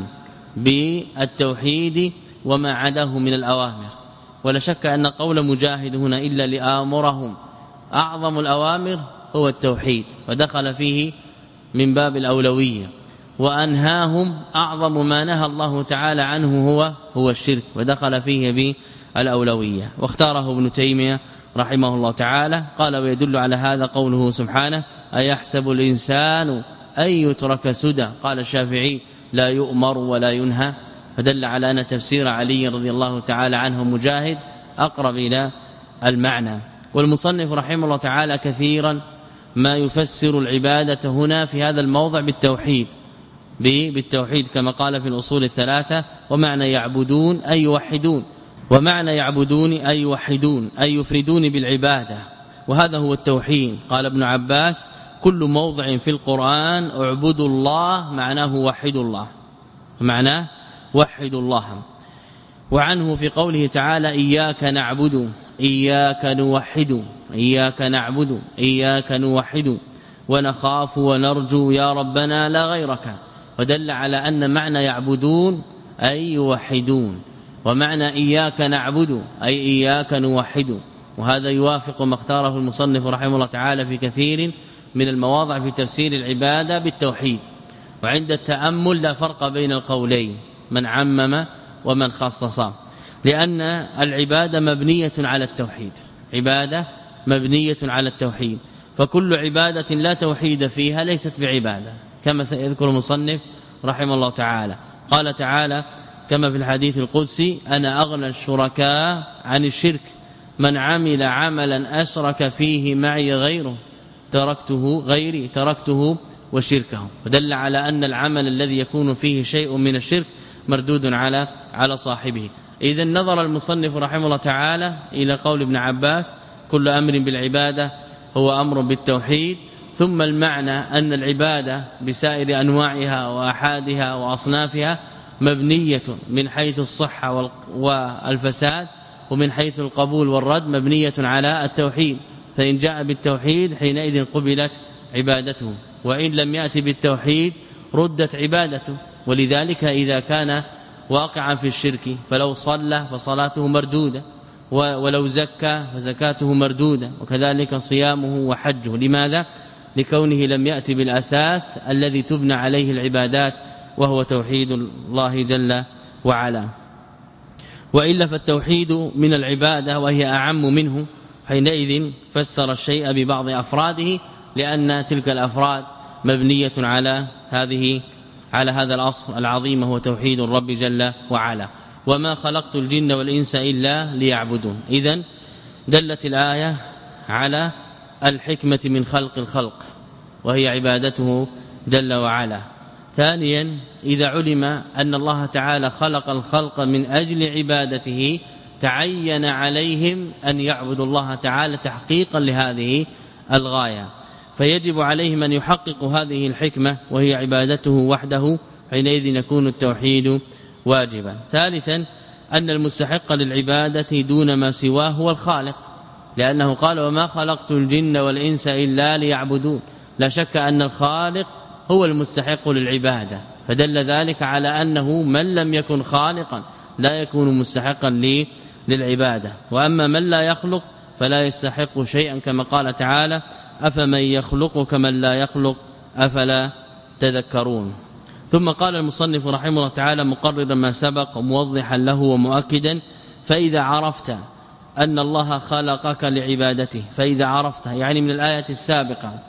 Speaker 1: بالتوحيد وما عداه من الأوامر. ولا شك أن قول مجاهد هنا إلا لآمرهم أعظم الأوامر هو التوحيد، فدخل فيه من باب الأولوية. وأنهاهم أعظم ما نهى الله تعالى عنه هو الشرك، ودخل فيه بالأولوية. واختاره ابن تيمية رحمه الله تعالى قال: ويدل على هذا قوله سبحانه: أيحسب الإنسان أن يترك سدى. قال الشافعي: لا يؤمر ولا ينهى. فدل على أن تفسير علي رضي الله تعالى عنه مجاهد أقرب إلى المعنى. والمصنف رحمه الله تعالى كثيرا ما يفسر العبادة هنا في هذا الموضع بالتوحيد كما قال في الأصول الثلاثة: ومعنى يعبدون أي يوحدون، ومعنى يعبدون أي يوحدون أي يفردون بالعبادة، وهذا هو التوحيد. قال ابن عباس: كل موضع في القرآن اعبدوا الله معناه وحدوا الله، معناه وحدوا الله. وعنه في قوله تعالى: إياك نعبد إياك نوحد، إياك نعبد إياك نوحد، ونخاف ونرجو يا ربنا لا غيرك. ودل على أن معنى يعبدون أي يوحدون، ومعنى إياك نعبد أي إياك نوحد. وهذا يوافق ما اختاره المصنف رحمه الله تعالى في كثير من المواضع في تفسير العبادة بالتوحيد. وعند التأمل لا فرق بين القولين، من عمم ومن خصص، لأن العبادة مبنية على التوحيد، عبادة مبنية على التوحيد. فكل عبادة لا توحيد فيها ليست بعبادة، كما سيذكر المصنف رحمه الله تعالى. قال تعالى كما في الحديث القدسي: أنا أغنى الشركاء عن الشرك، من عمل عملا أشرك فيه معي غيره تركته وشركه. ودل على أن العمل الذي يكون فيه شيء من الشرك مردود على صاحبه. إذا نظر المصنف رحمه الله تعالى إلى قول ابن عباس: كل أمر بالعبادة هو أمر بالتوحيد. ثم المعنى أن العبادة بسائر أنواعها وأحادها وأصنافها مبنية من حيث الصحة والفساد، ومن حيث القبول والرد مبنية على التوحيد. فإن جاء بالتوحيد حينئذ قبلت عبادته، وإن لم يأتي بالتوحيد ردت عبادته. ولذلك إذا كان واقعا في الشرك فلو صلى فصلاته مردودة، ولو زكى فزكاته مردودة، وكذلك صيامه وحجه. لماذا؟ لكونه لم يأتي بالأساس الذي تبنى عليه العبادات، وهو توحيد الله جل وعلا. وإلا فالتوحيد من العبادة وهي أعم منه، حينئذ فسر الشيء ببعض أفراده، لأن تلك الأفراد مبنية على هذا الأصل العظيم، هو توحيد الرب جل وعلا. وما خلقت الجن والإنس إلا ليعبدون. إذن دلت الآية على الحكمة من خلق الخلق، وهي عبادته جل وعلا. ثانيا، إذا علم أن الله تعالى خلق الخلق من أجل عبادته تعين عليهم أن يعبدوا الله تعالى تحقيقا لهذه الغاية، فيجب عليهم أن يحققوا هذه الحكمة وهي عبادته وحده، حينئذ يكون التوحيد واجبا. ثالثا، أن المستحق للعبادة دون ما سواه هو الخالق، لأنه قال: وما خلقت الجن والإنس إلا ليعبدون. لا شك أن الخالق هو المستحق للعبادة، فدل ذلك على أنه من لم يكن خالقا لا يكون مستحقا للعبادة. وأما من لا يخلق فلا يستحق شيئا، كما قال تعالى: أفمن يخلق كمن لا يخلق أفلا تذكرون. ثم قال المصنف رحمه الله تعالى مقررا ما سبق وموضحا له ومؤكدا: فإذا عرفت أن الله خلقك لعبادته. فإذا عرفت يعني من الآية السابقة،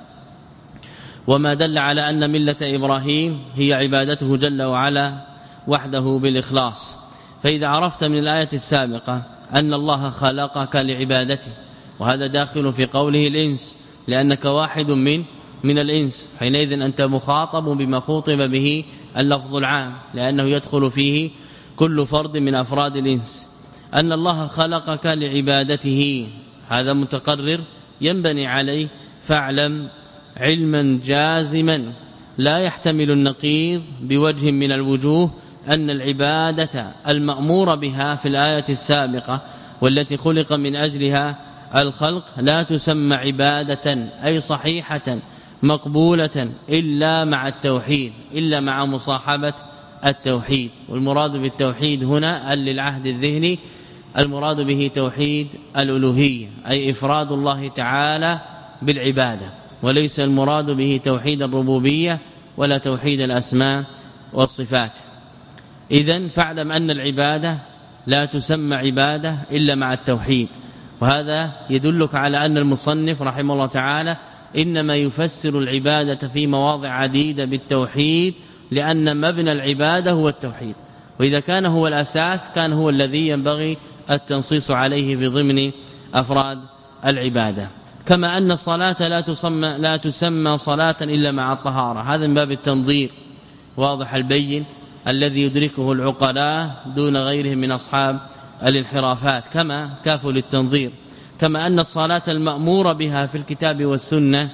Speaker 1: وما دل على أن ملة إبراهيم هي عبادته جل وعلا وحده بالإخلاص. فإذا عرفت من الآية السابقة أن الله خلقك لعبادته، وهذا داخل في قوله الإنس، لأنك واحد من الإنس، حينئذ أنت مخاطب بما خاطب به اللفظ العام، لأنه يدخل فيه كل فرد من أفراد الإنس. أن الله خلقك لعبادته، هذا متقرر ينبني عليه، فاعلم علما جازما لا يحتمل النقيض بوجه من الوجوه أن العبادة المأمور بها في الآية السابقة والتي خلق من أجلها الخلق لا تسمى عبادة أي صحيحة مقبولة إلا مع التوحيد، إلا مع مصاحبة التوحيد. والمراد بالتوحيد هنا للعهد الذهني المراد به توحيد الألوهية، أي إفراد الله تعالى بالعبادة، وليس المراد به توحيد الربوبية ولا توحيد الأسماء والصفات. إذن فاعلم أن العبادة لا تسمى عبادة إلا مع التوحيد، وهذا يدلك على أن المصنف رحمه الله تعالى إنما يفسر العبادة في مواضع عديدة بالتوحيد، لأن مبنى العبادة هو التوحيد، وإذا كان هو الأساس كان هو الذي ينبغي التنصيص عليه في ضمن أفراد العبادة. كما أن الصلاة لا تسمى صلاة إلا مع الطهارة، هذا من باب التنظير واضح البين الذي يدركه العقلاء دون غيرهم من أصحاب الانحرافات، كما كافوا للتنظير. كما أن الصلاة المأمور بها في الكتاب والسنة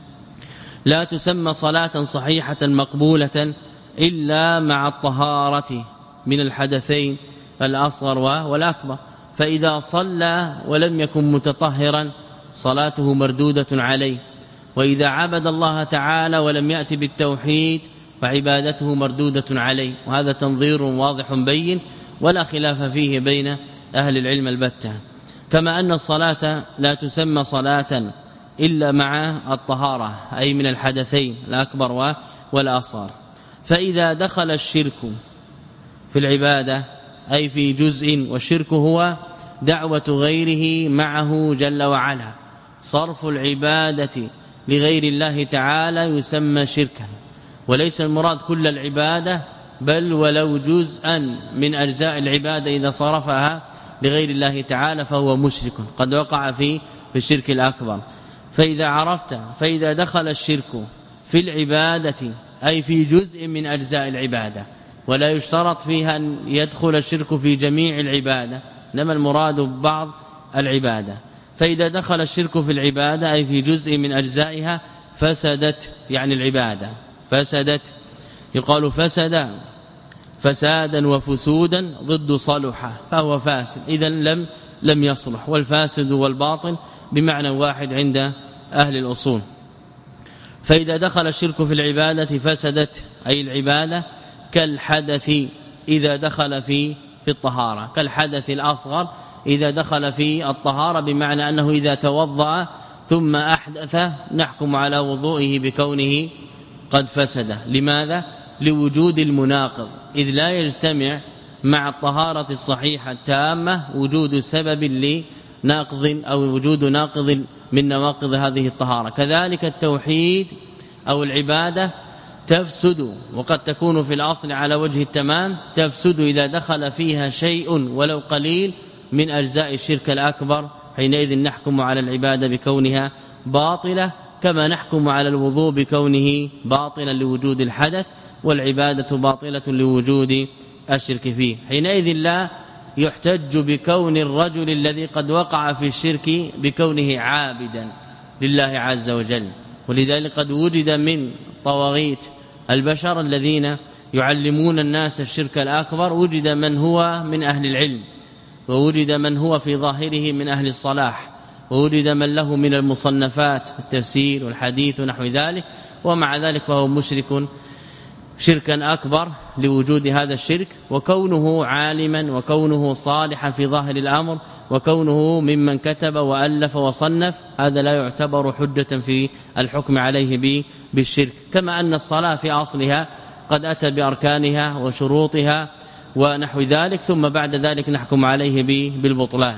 Speaker 1: لا تسمى صلاة صحيحة مقبولة إلا مع الطهارة من الحدثين الأصغر والأكبر، فإذا صلى ولم يكن متطهرا صلاته مردودة عليه، وإذا عبد الله تعالى ولم يأتي بالتوحيد فعبادته مردودة عليه، وهذا تنظير واضح بين ولا خلاف فيه بين أهل العلم البتة. كما أن الصلاة لا تسمى صلاة إلا مع الطهارة أي من الحدثين الأكبر والأصغر. فإذا دخل الشرك في العبادة أي في جزء، والشرك هو دعوة غيره معه جل وعلا، صرف العبادة لغير الله تعالى يسمى شركا، وليس المراد كل العبادة بل ولو جزءا من أجزاء العبادة إذا صرفها لغير الله تعالى فهو مشرك قد وقع في الشرك الأكبر. فإذا عرفت فإذا دخل الشرك في العبادة أي في جزء من أجزاء العبادة، ولا يشترط فيها أن يدخل الشرك في جميع العبادة، إنما المراد بعض العبادة. فإذا دخل الشرك في العبادة أي في جزء من أجزائها فسدت، يعني العبادة فسدت، يقال فسد فسادا وفسودا ضد صلح، فهو فاسد، إذن لم يصلح، والفاسد والباطل بمعنى واحد عند أهل الأصول. فإذا دخل الشرك في العبادة فسدت أي العبادة، كالحدث إذا دخل في الطهارة، كالحدث الأصغر إذا دخل في الطهارة، بمعنى أنه إذا توضأ ثم أحدث نحكم على وضوئه بكونه قد فسد. لماذا؟ لوجود المناقض، إذ لا يجتمع مع الطهارة الصحيحة التامة وجود سبب لناقض أو وجود ناقض من نواقض هذه الطهارة. كذلك التوحيد أو العبادة تفسد، وقد تكون في الأصل على وجه التمام، تفسد إذا دخل فيها شيء ولو قليل من أجزاء الشرك الأكبر، حينئذ نحكم على العبادة بكونها باطلة، كما نحكم على الوضوء بكونه باطلا لوجود الحدث، والعبادة باطلة لوجود الشرك فيه. حينئذ لا يحتج بكون الرجل الذي قد وقع في الشرك بكونه عابدا لله عز وجل، ولذلك قد وجد من طواغيت البشر الذين يعلمون الناس الشرك الأكبر، وجد من هو من أهل العلم، ووجد من هو في ظاهره من أهل الصلاح، ووجد من له من المصنفات التفسير والحديث ونحو ذلك، ومع ذلك فهو مشرك شركا أكبر لوجود هذا الشرك، وكونه عالما وكونه صالحا في ظاهر الأمر وكونه ممن كتب وألف وصنف، هذا لا يعتبر حجة في الحكم عليه بالشرك. كما أن الصلاة في أصلها قد أتى بأركانها وشروطها ونحو ذلك، ثم بعد ذلك نحكم عليه بالبطلان.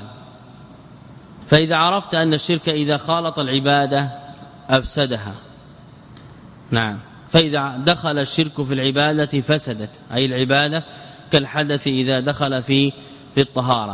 Speaker 1: فإذا عرفت أن الشرك إذا خالط العبادة أفسدها، نعم، فإذا دخل الشرك في العبادة فسدت أي العبادة، كالحدث إذا دخل في الطهارة.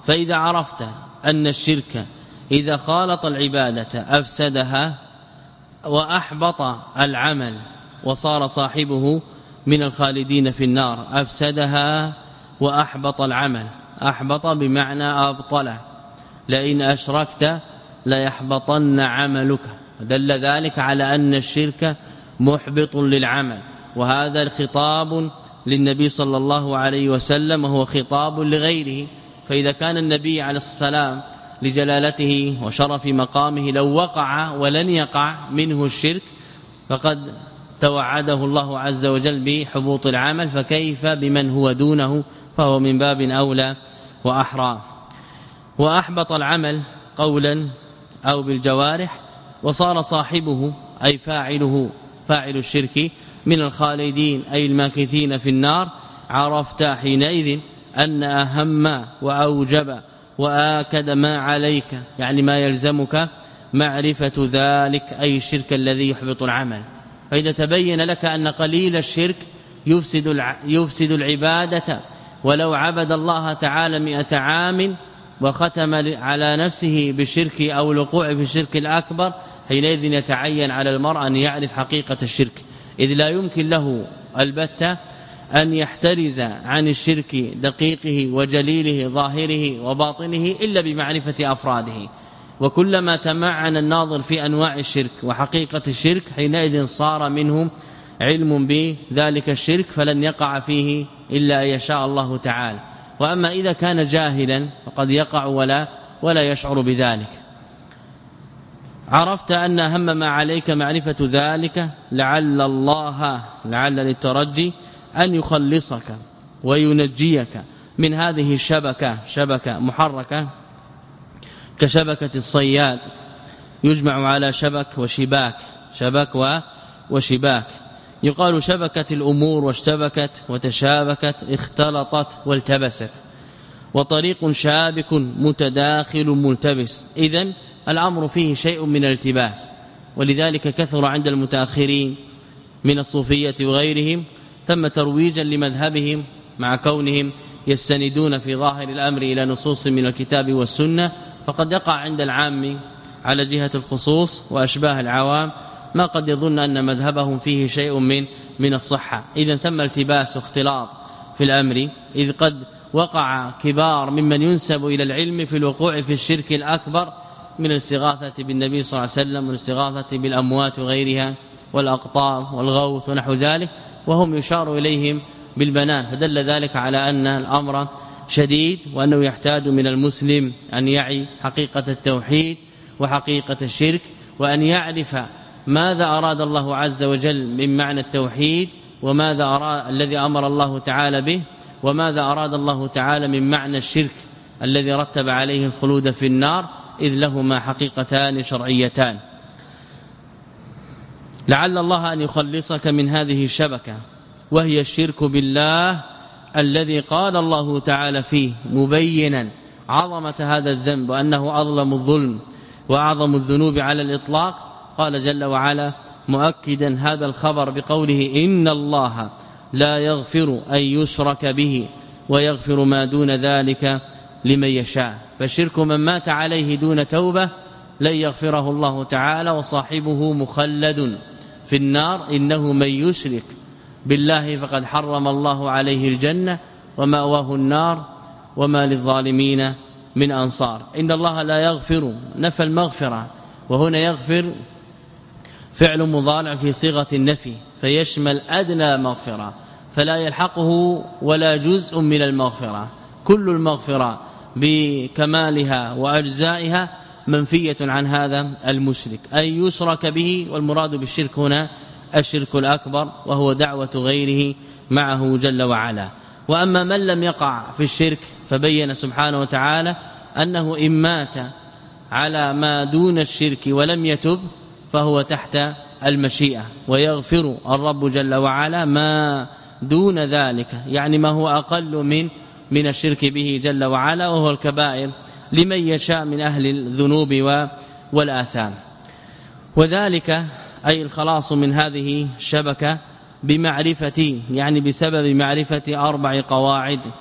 Speaker 1: فإذا عرفت أن الشرك إذا خالط العبادة أفسدها وأحبط العمل وصار صاحبه من الخالدين في النار، أفسدها وأحبط العمل، أحبط بمعنى أبطله، لئن أشركت ليحبطن عملك، دل ذلك على أن الشرك محبط للعمل. وهذا الخطاب للنبي صلى الله عليه وسلم وهو خطاب لغيره، فإذا كان النبي عليه السلام لجلالته وشرف مقامه لو وقع ولن يقع منه الشرك فقد توعده الله عز وجل بحبوط العمل، فكيف بمن هو دونه؟ فهو من باب أولى وأحرى. وأحبط العمل قولا أو بالجوارح، وصار صاحبه أي فاعله فاعل الشرك من الخالدين أي الماكثين في النار. عرفت حينئذ أن أهم وأوجب وآكد ما عليك، يعني ما يلزمك، معرفة ذلك أي الشرك الذي يحبط العمل. فإذا تبين لك أن قليل الشرك يفسد العبادة، ولو عبد الله تعالى 100 عام وختم على نفسه بالشرك أو الوقوع في الشرك الأكبر، حينئذ يتعين على المرء أن يعرف حقيقة الشرك، إذ لا يمكن له البتة أن يحترز عن الشرك دقيقه وجليله ظاهره وباطنه إلا بمعرفة أفراده. وكلما تمعن الناظر في أنواع الشرك وحقيقة الشرك حينئذ صار منهم علم بذلك الشرك، فلن يقع فيه إلا أن يشاء الله تعالى. وأما إذا كان جاهلا فقد يقع ولا يشعر بذلك. عرفت أن أهم ما عليك معرفة ذلك، لعل للترجي أن يخلصك وينجيك من هذه الشبكة، شبكة محركة كشبكة الصياد، يجمع على شبك وشباك، شبك وشباك. يقال شبكة الأمور واشتبكت وتشابكت، اختلطت والتبست، وطريق شابك متداخل ملتبس. إذن الأمر فيه شيء من الالتباس، ولذلك كثر عند المتأخرين من الصوفية وغيرهم ثم ترويجا لمذهبهم مع كونهم يستندون في ظاهر الأمر إلى نصوص من الكتاب والسنة، فقد يقع عند العام على جهة الخصوص وأشباه العوام ما قد يظن أن مذهبهم فيه شيء من الصحة. إذن ثم التباس واختلاط في الأمر، إذ قد وقع كبار ممن ينسب إلى العلم في الوقوع في الشرك الأكبر من الاستغاثة بالنبي صلى الله عليه وسلم والاستغاثة بالأموات وغيرها والأقطار والغوث ونحو ذلك، وهم يشار إليهم بالبنان، فدل ذلك على أن الأمر شديد، وأنه يحتاج من المسلم أن يعي حقيقة التوحيد وحقيقة الشرك، وأن يعرف ماذا أراد الله عز وجل من معنى التوحيد، وماذا أراد الذي أمر الله تعالى به، وماذا أراد الله تعالى من معنى الشرك الذي رتب عليه الخلود في النار، إذ لهما حقيقتان شرعيتان. لعل الله أن يخلصك من هذه الشبكة، وهي الشرك بالله الذي قال الله تعالى فيه مبينا عظمة هذا الذنب وأنه أظلم الظلم وأعظم الذنوب على الإطلاق. قال جل وعلا مؤكدا هذا الخبر بقوله إن الله لا يغفر أن يشرك به ويغفر ما دون ذلك لمن يشاء. فالشرك من مات عليه دون توبة لن يغفره الله تعالى، وصاحبه مخلد في النار. إنه من يشرك بالله فقد حرم الله عليه الجنة ومأواه النار وما للظالمين من أنصار. إن الله لا يغفر، نفى المغفرة، وهنا يغفر فعل مضارع في صيغة النفي فيشمل أدنى مغفرة، فلا يلحقه ولا جزء من المغفرة، كل المغفرة بكمالها وأجزائها منفية عن هذا المشرك، أي يشرك به. والمراد بالشرك هنا الشرك الأكبر، وهو دعوة غيره معه جل وعلا. وأما من لم يقع في الشرك فبين سبحانه وتعالى أنه إن مات على ما دون الشرك ولم يتب فهو تحت المشيئة، ويغفر الرب جل وعلا ما دون ذلك، يعني ما هو أقل من الشرك به جل وعلا، وهو الكبائر، لمن يشاء من أهل الذنوب والآثام. وذلك أي الخلاص من هذه الشبكة بمعرفة، يعني بسبب معرفة 4 قواعد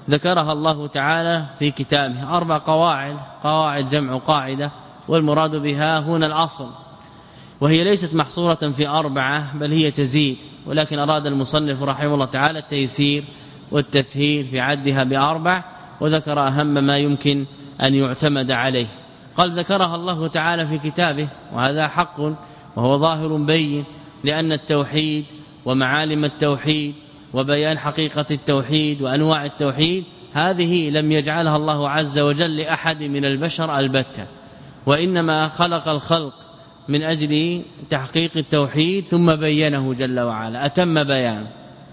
Speaker 1: ذكرها الله تعالى في كتابه 4 قواعد جمع قاعدة، والمراد بها هنا الأصل، وهي ليست محصورة في 4 بل هي تزيد، ولكن أراد المصنف رحمه الله تعالى التيسير والتسهيل في عدها ب4، وذكر أهم ما يمكن أن يعتمد عليه. قال ذكرها الله تعالى في كتابه، وهذا حق وهو ظاهر بين، لأن التوحيد ومعالم التوحيد وبيان حقيقة التوحيد وأنواع التوحيد هذه لم يجعلها الله عز وجل لأحد من البشر البتة، وإنما خلق الخلق من أجل تحقيق التوحيد ثم بينه جل وعلا، أتم بيان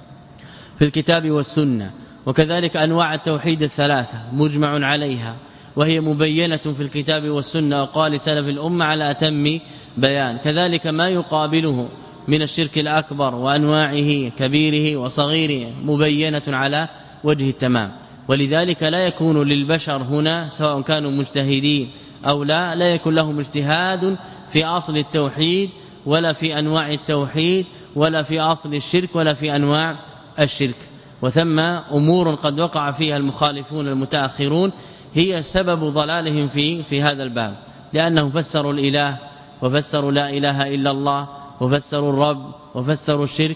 Speaker 1: في الكتاب والسنة. وكذلك أنواع التوحيد 3 مجمع عليها، وهي مبينة في الكتاب والسنة، وقال سلف الأمة على أتم بيان. كذلك ما يقابله من الشرك الأكبر وأنواعه كبيره وصغيره مبينة على وجه التمام. ولذلك لا يكون للبشر هنا سواء كانوا مجتهدين أو لا يكون لهم اجتهاد في أصل التوحيد ولا في أنواع التوحيد ولا في أصل الشرك ولا في أنواع الشرك. وثم أمور قد وقع فيها المخالفون المتأخرون هي سبب ضلالهم في هذا الباب، لأنهم فسروا الإله وفسروا لا إله إلا الله وفسروا الرب وفسروا الشرك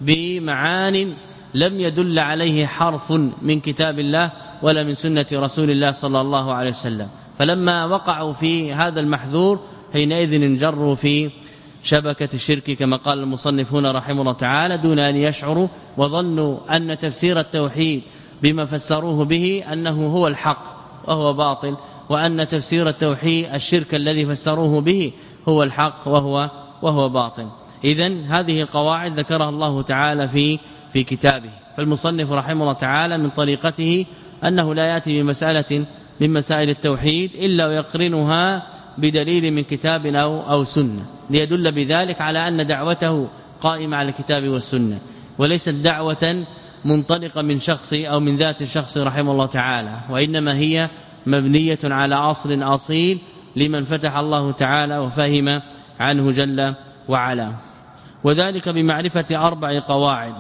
Speaker 1: بمعان لم يدل عليه حرف من كتاب الله ولا من سنة رسول الله صلى الله عليه وسلم. فلما وقعوا في هذا المحذور حينئذ انجروا في شبكة الشرك كما قال المصنف هنا رحمه الله تعالى دون أن يشعروا، وظنوا أن تفسير التوحيد بما فسروه به أنه هو الحق وهو باطل، وأن تفسير التوحيد الشرك الذي فسروه به هو الحق وهو باطل. إذن هذه القواعد ذكرها الله تعالى في كتابه. فالمصنف رحمه الله تعالى من طريقته أنه لا يأتي بمسألة من مسائل التوحيد إلا ويقرنها بدليل من كتاب أو سنة، ليدل بذلك على أن دعوته قائمة على الكتاب والسنة، وليست دعوة منطلقة من شخص أو من ذات الشخص رحمه الله تعالى، وإنما هي مبنية على أصل أصيل لمن فتح الله تعالى وفهم عنه جل وعلا، وذلك بمعرفة 4 قواعد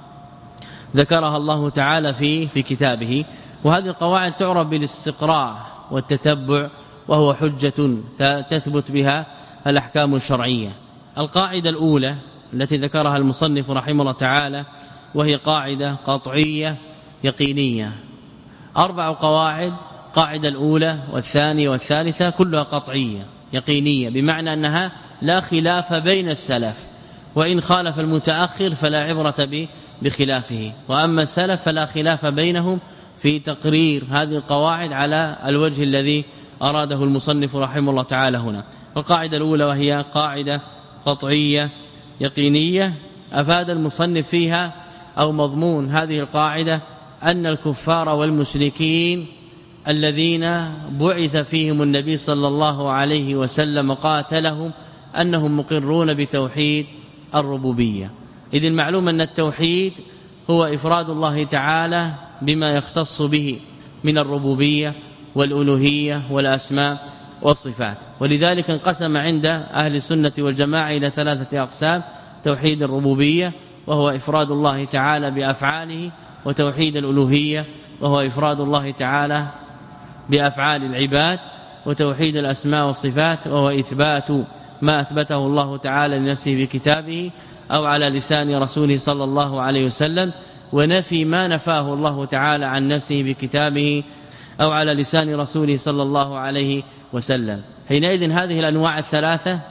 Speaker 1: ذكرها الله تعالى في كتابه. وهذه القواعد تعرف بالاستقراء والتتبع، وهو حجة تثبت بها الأحكام الشرعية. القاعدة الأولى التي ذكرها المصنف رحمه الله تعالى وهي قاعدة قطعية يقينية. 4 قواعد، قاعدة الأولى والثانية والثالثة كلها قطعية يقينية، بمعنى أنها لا خلاف بين السلف، وإن خالف المتأخر فلا عبرة بخلافه، وأما السلف فلا خلاف بينهم في تقرير هذه القواعد على الوجه الذي أراده المصنف رحمه الله تعالى هنا. القاعدة الأولى وهي قاعدة قطعية يقينية، أفاد المصنف فيها أو مضمون هذه القاعدة أن الكفار والمشركين الذين بعث فيهم النبي صلى الله عليه وسلم قاتلهم أنهم مقرون بتوحيد الربوبية. إذ المعلوم أن التوحيد هو إفراد الله تعالى بما يختص به من الربوبية والألوهية والأسماء والصفات، ولذلك انقسم عند أهل السنة والجماعة إلى 3 أقسام: توحيد الربوبية وهو إفراد الله تعالى بأفعاله، وتوحيد الألوهية وهو إفراد الله تعالى بأفعال العباد، وتوحيد الأسماء والصفات وهو إثبات ما أثبته الله تعالى لنفسه بكتابه أو على لسان رسوله صلى الله عليه وسلم، ونفي ما نفاه الله تعالى عن نفسه بكتابه أو على لسان رسوله صلى الله عليه وسلم. حينئذ هذه الأنواع 3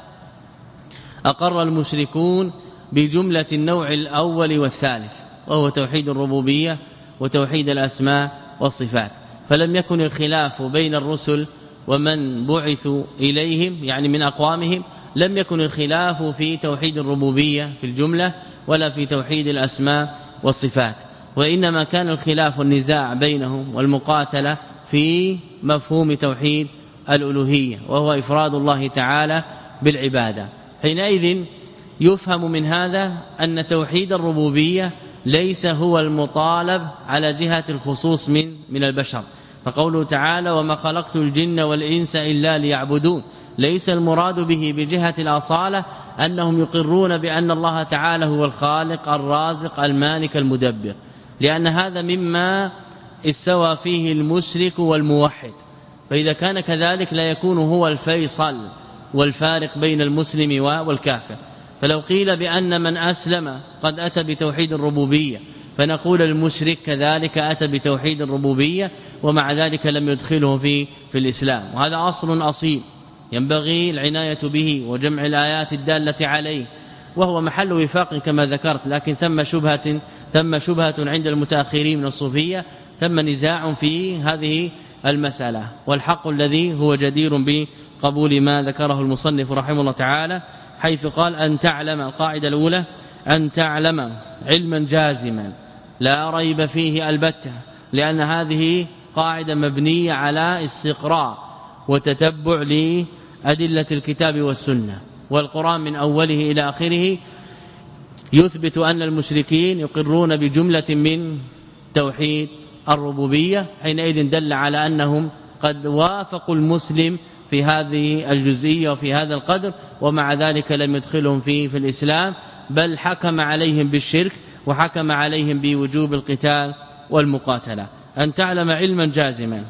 Speaker 1: أقر المشركون بجملة النوع الأول والثالث، وهو توحيد الربوبية وتوحيد الأسماء والصفات. فلم يكن الخلاف بين الرسل ومن بعثوا إليهم يعني من أقوامهم، لم يكن الخلاف في توحيد الربوبية في الجملة ولا في توحيد الأسماء والصفات، وإنما كان الخلاف والنزاع بينهم والمقاتلة في مفهوم توحيد الألوهية وهو إفراد الله تعالى بالعبادة. حينئذ يفهم من هذا أن توحيد الربوبية ليس هو المطالب على جهة الخصوص من البشر، فقوله تعالى وما خلقت الجن والإنس إلا ليعبدون ليس المراد به بجهة الأصالة أنهم يقرون بأن الله تعالى هو الخالق الرازق المالك المدبر، لأن هذا مما استوى فيه المشرك والموحد، فإذا كان كذلك لا يكون هو الفيصل والفارق بين المسلم والكافر. فلو قيل بأن من أسلم قد أتى بتوحيد الربوبية، فنقول المشرك كذلك أتى بتوحيد الربوبية ومع ذلك لم يدخله في الإسلام، وهذا أصل أصيل ينبغي العناية به وجمع الآيات الدالة عليه، وهو محل وفاق كما ذكرت، لكن ثم شبهة عند المتأخرين من الصوفية، ثم نزاع في هذه المسألة، والحق الذي هو جدير بقبول ما ذكره المصنف رحمه الله تعالى، حيث قال أن تعلم، القاعدة الأولى أن تعلم علما جازما لا ريب فيه البتة، لأن هذه قاعدة مبنية على استقراء وتتبع لأدلة الكتاب والسنة، والقرآن من أوله إلى آخره يثبت أن المشركين يقرون بجملة من توحيد الربوبية، حينئذ دل على أنهم قد وافقوا المسلم في هذه الجزئية وفي هذا القدر، ومع ذلك لم يدخلهم في الإسلام، بل حكم عليهم بالشرك وحكم عليهم بوجوب القتال والمقاتلة. أن تعلم علما جازما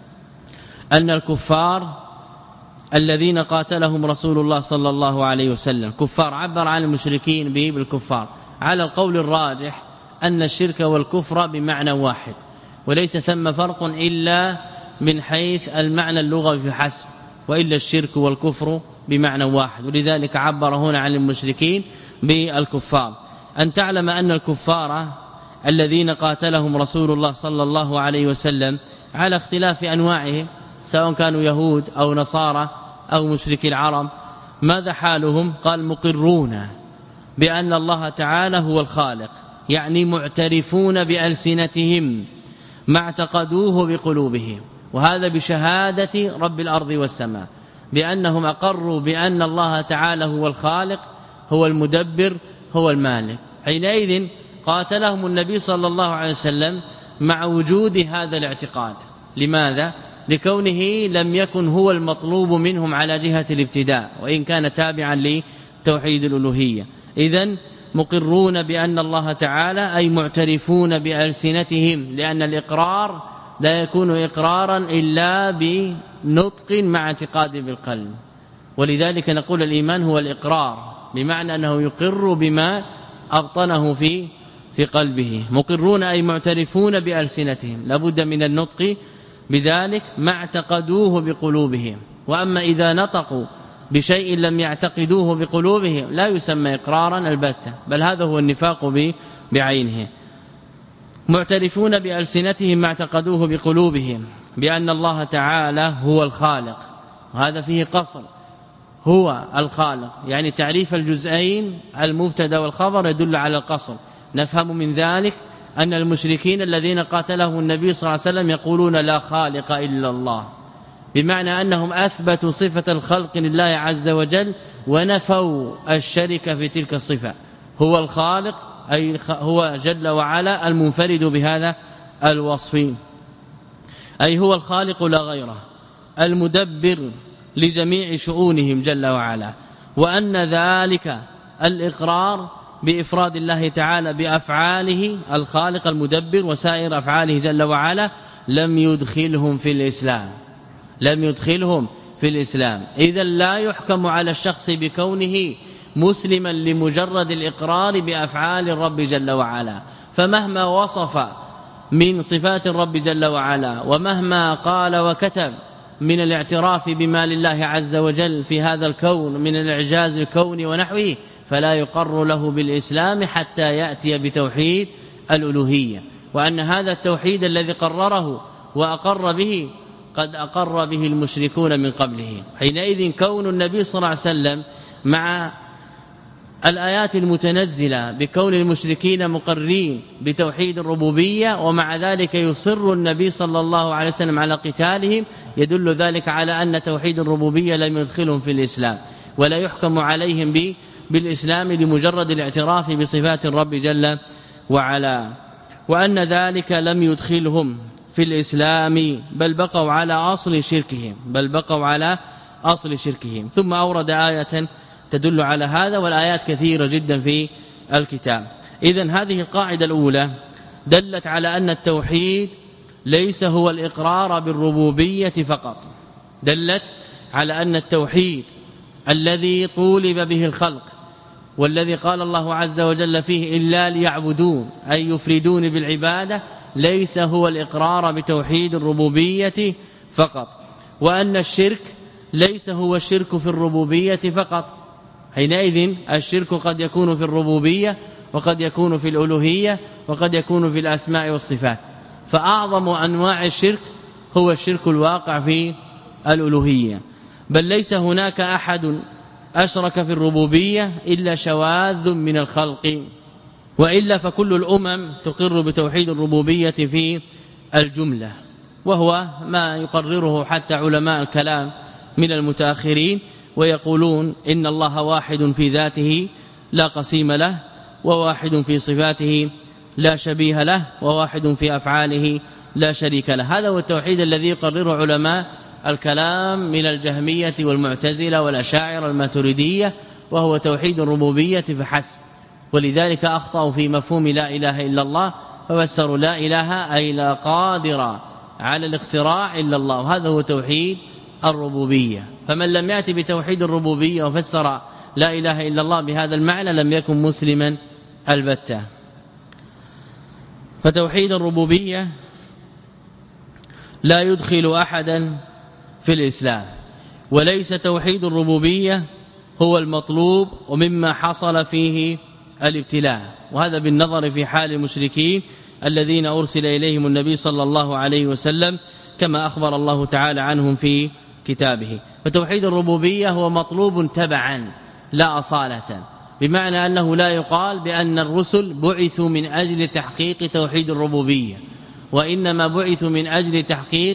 Speaker 1: أن الكفار الذين قاتلهم رسول الله صلى الله عليه وسلم، كفار عبر عن المشركين به بالكفار، على القول الراجح أن الشرك والكفر بمعنى واحد، وليس ثم فرق إلا من حيث المعنى اللغوي فحسب، وإلا الشرك والكفر بمعنى واحد، ولذلك عبر هنا عن المشركين بالكفار. أن تعلم أن الكفار الذين قاتلهم رسول الله صلى الله عليه وسلم على اختلاف أنواعهم، سواء كانوا يهود أو نصارى أو مشركي العرب، ماذا حالهم؟ قال مقرون بأن الله تعالى هو الخالق، يعني معترفون بألسنتهم ما اعتقدوه بقلوبهم، وهذا بشهادة رب الأرض والسماء، بأنهم أقروا بأن الله تعالى هو الخالق، هو المدبر، هو المالك. حينئذ قاتلهم النبي صلى الله عليه وسلم مع وجود هذا الاعتقاد. لماذا؟ لكونه لم يكن هو المطلوب منهم على جهة الابتداء، وإن كان تابعا لتوحيد الألوهية. إذن مقرون بأن الله تعالى أي معترفون بألسنتهم، لأن الإقرار لا يكون إقرارا إلا بنطق مع اعتقاد بالقلب، ولذلك نقول الإيمان هو الإقرار، بمعنى أنه يقر بما أبطنه في قلبه. مقرون أي معترفون بألسنتهم، لابد من النطق بذلك ما اعتقدوه بقلوبهم، وأما إذا نطقوا بشيء لم يعتقدوه بقلوبهم لا يسمى إقرارا البتة، بل هذا هو النفاق بعينه. معترفون بألسنتهم ما اعتقدوه بقلوبهم بأن الله تعالى هو الخالق، وهذا فيه قصر، هو الخالق، يعني تعريف الجزئين المبتدا والخبر يدل على القصر. نفهم من ذلك أن المشركين الذين قاتلهم النبي صلى الله عليه وسلم يقولون لا خالق إلا الله، بمعنى أنهم أثبتوا صفة الخلق لله عز وجل ونفوا الشرك في تلك الصفة. هو الخالق أي هو جل وعلا المنفرد بهذا الوصف، أي هو الخالق لا غيره، المدبر لجميع شؤونهم جل وعلا، وأن ذلك الإقرار بإفراد الله تعالى بأفعاله الخالق المدبر وسائر أفعاله جل وعلا لم يدخلهم في الإسلام، لم يدخلهم في الإسلام. إذا لا يحكم على الشخص بكونه مسلما لمجرد الإقرار بأفعال الرب جل وعلا، فمهما وصف من صفات الرب جل وعلا ومهما قال وكتب من الاعتراف بما لله عز وجل في هذا الكون من الإعجاز الكوني ونحوه، فلا يقر له بالإسلام حتى يأتي بتوحيد الألوهية، وأن هذا التوحيد الذي قرره وأقر به قد أقر به المشركون من قبله. حينئذ كون النبي صلى الله عليه وسلم مع الآيات المتنزلة بكون المشركين مقرين بتوحيد الربوبية، ومع ذلك يصر النبي صلى الله عليه وسلم على قتالهم، يدل ذلك على أن توحيد الربوبية لم يدخلهم في الإسلام، ولا يحكم عليهم بالإسلام لمجرد الاعتراف بصفات الرب جل وعلا، وأن ذلك لم يدخلهم في الإسلام بل بقوا على أصل شركهم. ثم أورد آية تدل على هذا، والآيات كثيرة جدا في الكتاب. إذن هذه القاعدة الأولى دلت على أن التوحيد ليس هو الإقرار بالربوبية فقط، دلت على أن التوحيد الذي طولب به الخلق والذي قال الله عز وجل فيه إلا ليعبدون أي يفردون بالعبادة ليس هو الإقرار بتوحيد الربوبية فقط، وأن الشرك ليس هو الشرك في الربوبية فقط. حينئذ الشرك قد يكون في الربوبية وقد يكون في الألوهية وقد يكون في الأسماء والصفات، فأعظم أنواع الشرك هو الشرك الواقع في الألوهية، بل ليس هناك أحد أشرك في الربوبية إلا شواذ من الخلق، وإلا فكل الأمم تقر بتوحيد الربوبية في الجملة، وهو ما يقرره حتى علماء الكلام من المتأخرين، ويقولون إن الله واحد في ذاته لا قسيم له، وواحد في صفاته لا شبيه له، وواحد في أفعاله لا شريك له. هذا هو التوحيد الذي يقرره علماء الكلام من الجهمية والمعتزلة والأشاعرة الماتريدية، وهو توحيد الربوبية فحسب. ولذلك أخطأوا في مفهوم لا إله إلا الله، ففسروا لا إله أي لا قادر على الاختراع إلا الله، وهذا هو توحيد الربوبية. فمن لم يأتي بتوحيد الربوبية وفسر لا إله إلا الله بهذا المعنى لم يكن مسلما البتة. فتوحيد الربوبية لا يدخل أحدا في الإسلام، وليس توحيد الربوبية هو المطلوب ومما حصل فيه الابتلاء، وهذا بالنظر في حال المشركين الذين أرسل إليهم النبي صلى الله عليه وسلم كما أخبر الله تعالى عنهم في كتابه. فتوحيد الربوبية هو مطلوب تبعا لا أصالة، بمعنى أنه لا يقال بأن الرسل بعثوا من أجل تحقيق توحيد الربوبية، وإنما بعثوا من أجل تحقيق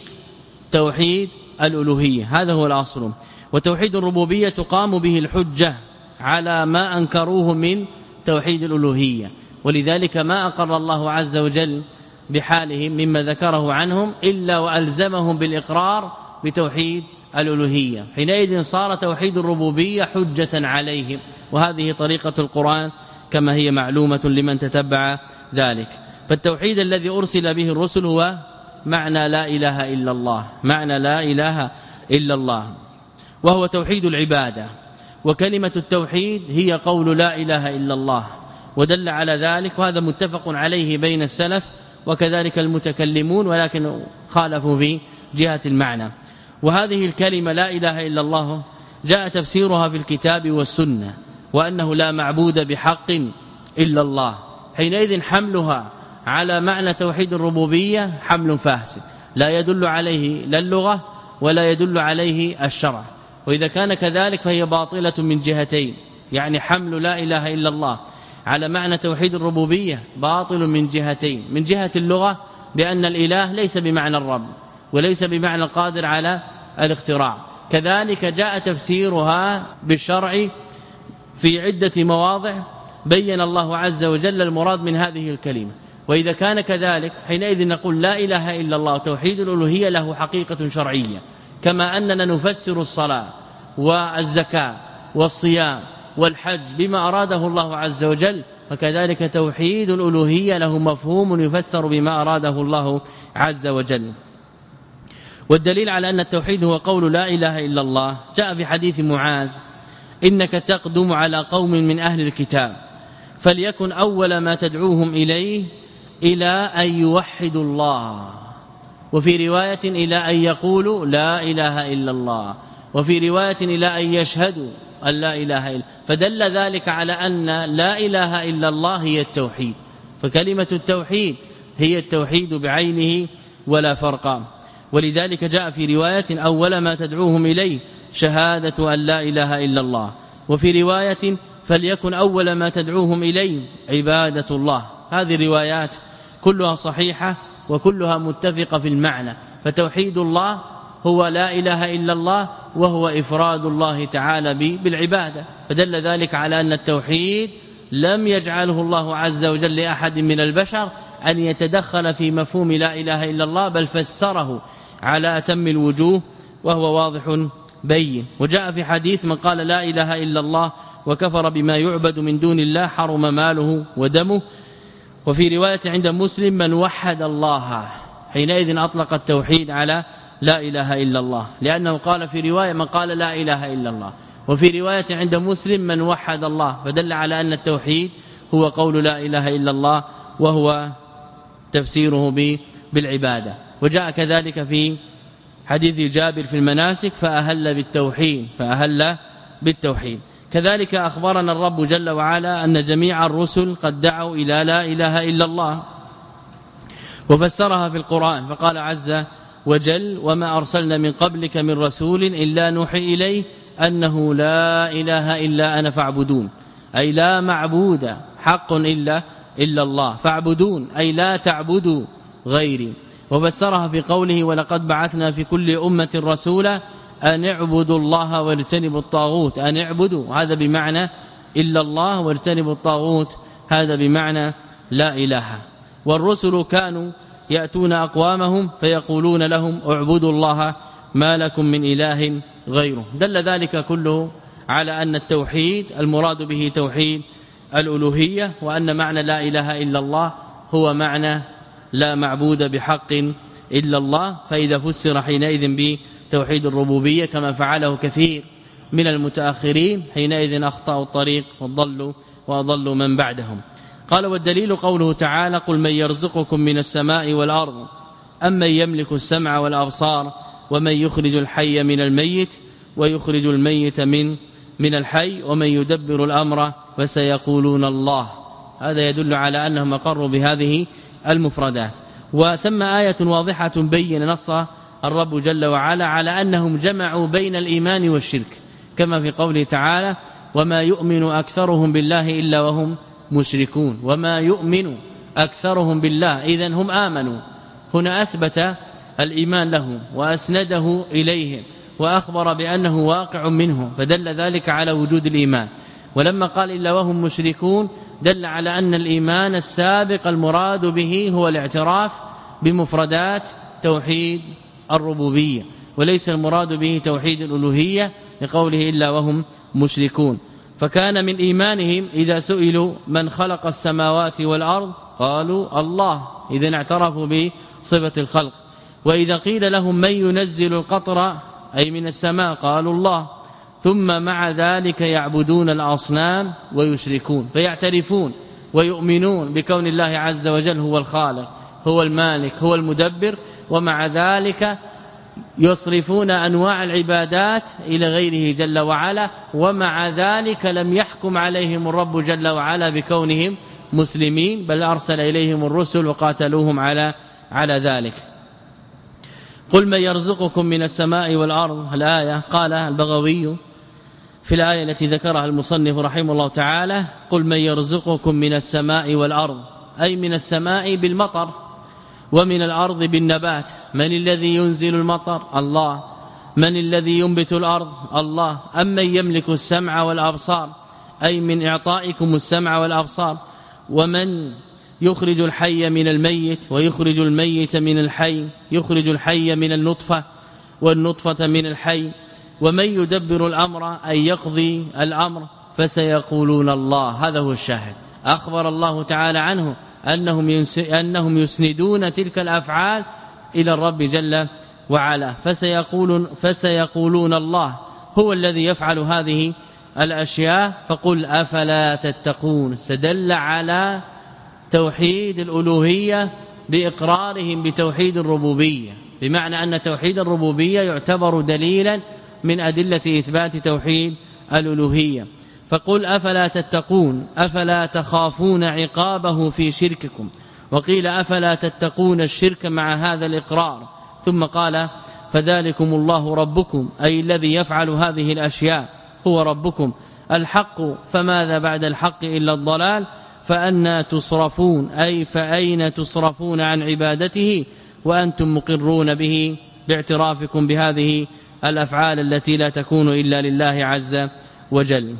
Speaker 1: توحيد الألوهية، هذا هو الأصل. وتوحيد الربوبية تقام به الحجة على ما أنكروه من توحيد الألوهية، ولذلك ما أقر الله عز وجل بحالهم مما ذكره عنهم إلا وألزمهم بالإقرار بتوحيد الألوهية، حينئذ صار توحيد الربوبية حجة عليهم، وهذه طريقة القرآن كما هي معلومة لمن تتبع ذلك. فالتوحيد الذي أرسل به الرسل هو معنى لا إله إلا الله، معنى لا إله إلا الله، وهو توحيد العبادة. وكلمة التوحيد هي قول لا إله إلا الله، ودل على ذلك، وهذا متفق عليه بين السلف وكذلك المتكلمون، ولكن خالفوا في جهة المعنى. وهذه الكلمة لا إله إلا الله جاء تفسيرها في الكتاب والسنة، وأنه لا معبود بحق إلا الله، حينئذ حملها على معنى توحيد الربوبية حمل فاسد لا يدل عليه لا اللغة ولا يدل عليه الشرع، وإذا كان كذلك فهي باطلة من جهتين، يعني حمل لا إله إلا الله على معنى توحيد الربوبية باطل من جهتين: من جهة اللغة بأن الإله ليس بمعنى الرب وليس بمعنى القادر على الاختراع، كذلك جاء تفسيرها بالشرع في عدة مواضع بين الله عز وجل المراد من هذه الكلمة. وإذا كان كذلك حينئذ نقول لا إله إلا الله توحيد الألوهية له حقيقة شرعية، كما أننا نفسر الصلاة والزكاة والصيام والحج بما أراده الله عز وجل، فكذلك توحيد الألوهية له مفهوم يفسر بما أراده الله عز وجل. والدليل على أن التوحيد هو قول لا إله إلا الله جاء في حديث معاذ: إنك تقدم على قوم من أهل الكتاب فليكن أول ما تدعوهم إليه إلى أن يوحدوا الله، وفي رواية إلى أن يقولوا لا إله إلا الله، وفي رواية إلى أن يشهدوا أن لا إله إلا، فدل ذلك على أن لا إله إلا الله هي التوحيد، فكلمة التوحيد هي التوحيد بعينه ولا فرق. ولذلك جاء في رواية أول ما تدعوهم إليه شهادة أن لا إله إلا الله، وفي رواية فليكن أول ما تدعوهم إليه عبادة الله. هذه الروايات كلها صحيحة وكلها متفقة في المعنى، فتوحيد الله هو لا إله إلا الله، وهو إفراد الله تعالى بالعبادة، فدل ذلك على أن التوحيد لم يجعله الله عز وجل لأحد من البشر أن يتدخل في مفهوم لا إله إلا الله، بل فسره على أتم الوجوه وهو واضح بين. وجاء في حديث: من قال لا إله إلا الله وكفر بما يعبد من دون الله حرم ماله ودمه. وفي رواية عند مسلم: من وحد الله، حينئذ أطلق التوحيد على لا إله إلا الله، لأنه قال في رواية من قال لا إله إلا الله، وفي رواية عند مسلم من وحد الله، فدل على أن التوحيد هو قول لا إله إلا الله وهو تفسيره بالعبادة. وجاء كذلك في حديث جابر في المناسك فأهل بالتوحيد. كذلك أخبرنا الرب جل وعلا أن جميع الرسل قد دعوا إلى لا إله إلا الله، وفسرها في القرآن فقال عز وجل وما أرسلنا من قبلك من رسول إلا نوحي إليه أنه لا إله إلا أنا فاعبدون، أي لا معبود حق إلا الله، فاعبدون أي لا تعبدوا غيري. وفسرها في قوله ولقد بعثنا في كل أمة رسولا أن اعبدوا الله واجتنبوا الطاغوت، أن اعبدوا هذا بمعنى إلا الله، واجتنبوا الطاغوت هذا بمعنى لا إله. والرسل كانوا يأتون أقوامهم فيقولون لهم اعبدوا الله ما لكم من إله غيره. دل ذلك كله على أن التوحيد المراد به توحيد الألوهية، وأن معنى لا إله إلا الله هو معنى لا معبود بحق إلا الله. فإذا فسر حينئذ بتوحيد الربوبية كما فعله كثير من المتأخرين حينئذ أخطأوا الطريق وأضلوا من بعدهم. قال والدليل قوله تعالى قل من يرزقكم من السماء والأرض أمن يملك السمع والأبصار ومن يخرج الحي من الميت ويخرج الميت من الحي ومن يدبر الأمر فسيقولون الله. هذا يدل على أنهم أقروا بهذه المفردات. وثم آية واضحة بين نص الرب جل وعلا على أنهم جمعوا بين الإيمان والشرك، كما في قوله تعالى وما يؤمن أكثرهم بالله إلا وهم مشركون. وما يؤمن أكثرهم بالله، إذن هم آمنوا، هنا أثبت الإيمان لهم وأسنده إليهم وأخبر بأنه واقع منهم، فدل ذلك على وجود الإيمان. ولما قال إلا وهم مشركون دل على أن الإيمان السابق المراد به هو الاعتراف بمفردات توحيد الربوبية، وليس المراد به توحيد الألوهية لقوله إلا وهم مشركون. فكان من إيمانهم إذا سئلوا من خلق السماوات والأرض قالوا الله، إذن اعترفوا بصفة الخلق. وإذا قيل لهم من ينزل القطر أي من السماء قالوا الله. ثم مع ذلك يعبدون الأصنام ويشركون، فيعترفون ويؤمنون بكون الله عز وجل هو الخالق هو المالك هو المدبر، ومع ذلك يصرفون أنواع العبادات إلى غيره جل وعلا، ومع ذلك لم يحكم عليهم الرب جل وعلا بكونهم مسلمين، بل أرسل إليهم الرسل وقاتلوهم على ذلك. قل من يرزقكم من السماء والأرض الآية. قال البغوي في الآية التي ذكرها المصنف رحمه الله تعالى قل من يرزقكم من السماء والأرض، أي من السماء بالمطر ومن الأرض بالنبات. من الذي ينزل المطر؟ الله. من الذي ينبت الأرض؟ الله. أمن يملك السمع والأبصار، أي من إعطائكم السمع والأبصار. ومن يخرج الحي من الميت ويخرج الميت من الحي، يخرج الحي من النطفة والنطفة من الحي. ومن يدبر الأمر أي يقضي الأمر فسيقولون الله. هذا هو الشاهد. أخبر الله تعالى عنه أنهم يسندون تلك الأفعال إلى الرب جل وعلا، فسيقولون الله هو الذي يفعل هذه الأشياء. فقل أفلا تتقون، استدل على توحيد الألوهية بإقرارهم بتوحيد الربوبية، بمعنى أن توحيد الربوبية يعتبر دليلا من أدلة إثبات توحيد الألوهية. فقل أفلا تتقون، أفلا تخافون عقابه في شرككم. وقيل أفلا تتقون الشرك مع هذا الإقرار. ثم قال فذلكم الله ربكم، أي الذي يفعل هذه الأشياء هو ربكم الحق، فماذا بعد الحق إلا الضلال، فأنا تصرفون، أي فأين تصرفون عن عبادته وأنتم مقرون به باعترافكم بهذه الأفعال التي لا تكون إلا لله عز وجل.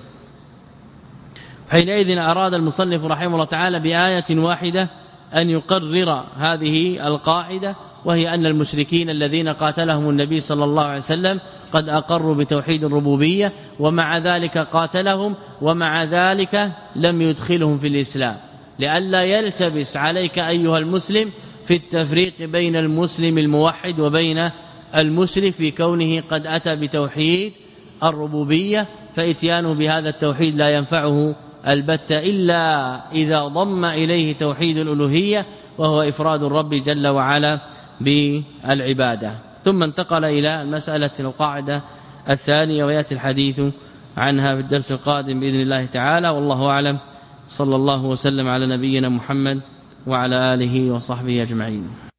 Speaker 1: حينئذ أراد المصنف رحمه الله تعالى بآية واحدة أن يقرر هذه القاعدة، وهي أن المشركين الذين قاتلهم النبي صلى الله عليه وسلم قد أقروا بتوحيد الربوبية، ومع ذلك قاتلهم، ومع ذلك لم يدخلهم في الإسلام، لئلا يلتبس عليك أيها المسلم في التفريق بين المسلم الموحد وبين المشرك في كونه قد أتى بتوحيد الربوبية، فإتيانه بهذا التوحيد لا ينفعه البتة إلا إذا ضم إليه توحيد الألوهية وهو إفراد الرب جل وعلا بالعبادة. ثم انتقل إلى المسألة القاعدة الثانية، ويأتي الحديث عنها في الدرس القادم بإذن الله تعالى. والله أعلم، صلى الله وسلم على نبينا محمد وعلى آله وصحبه أجمعين.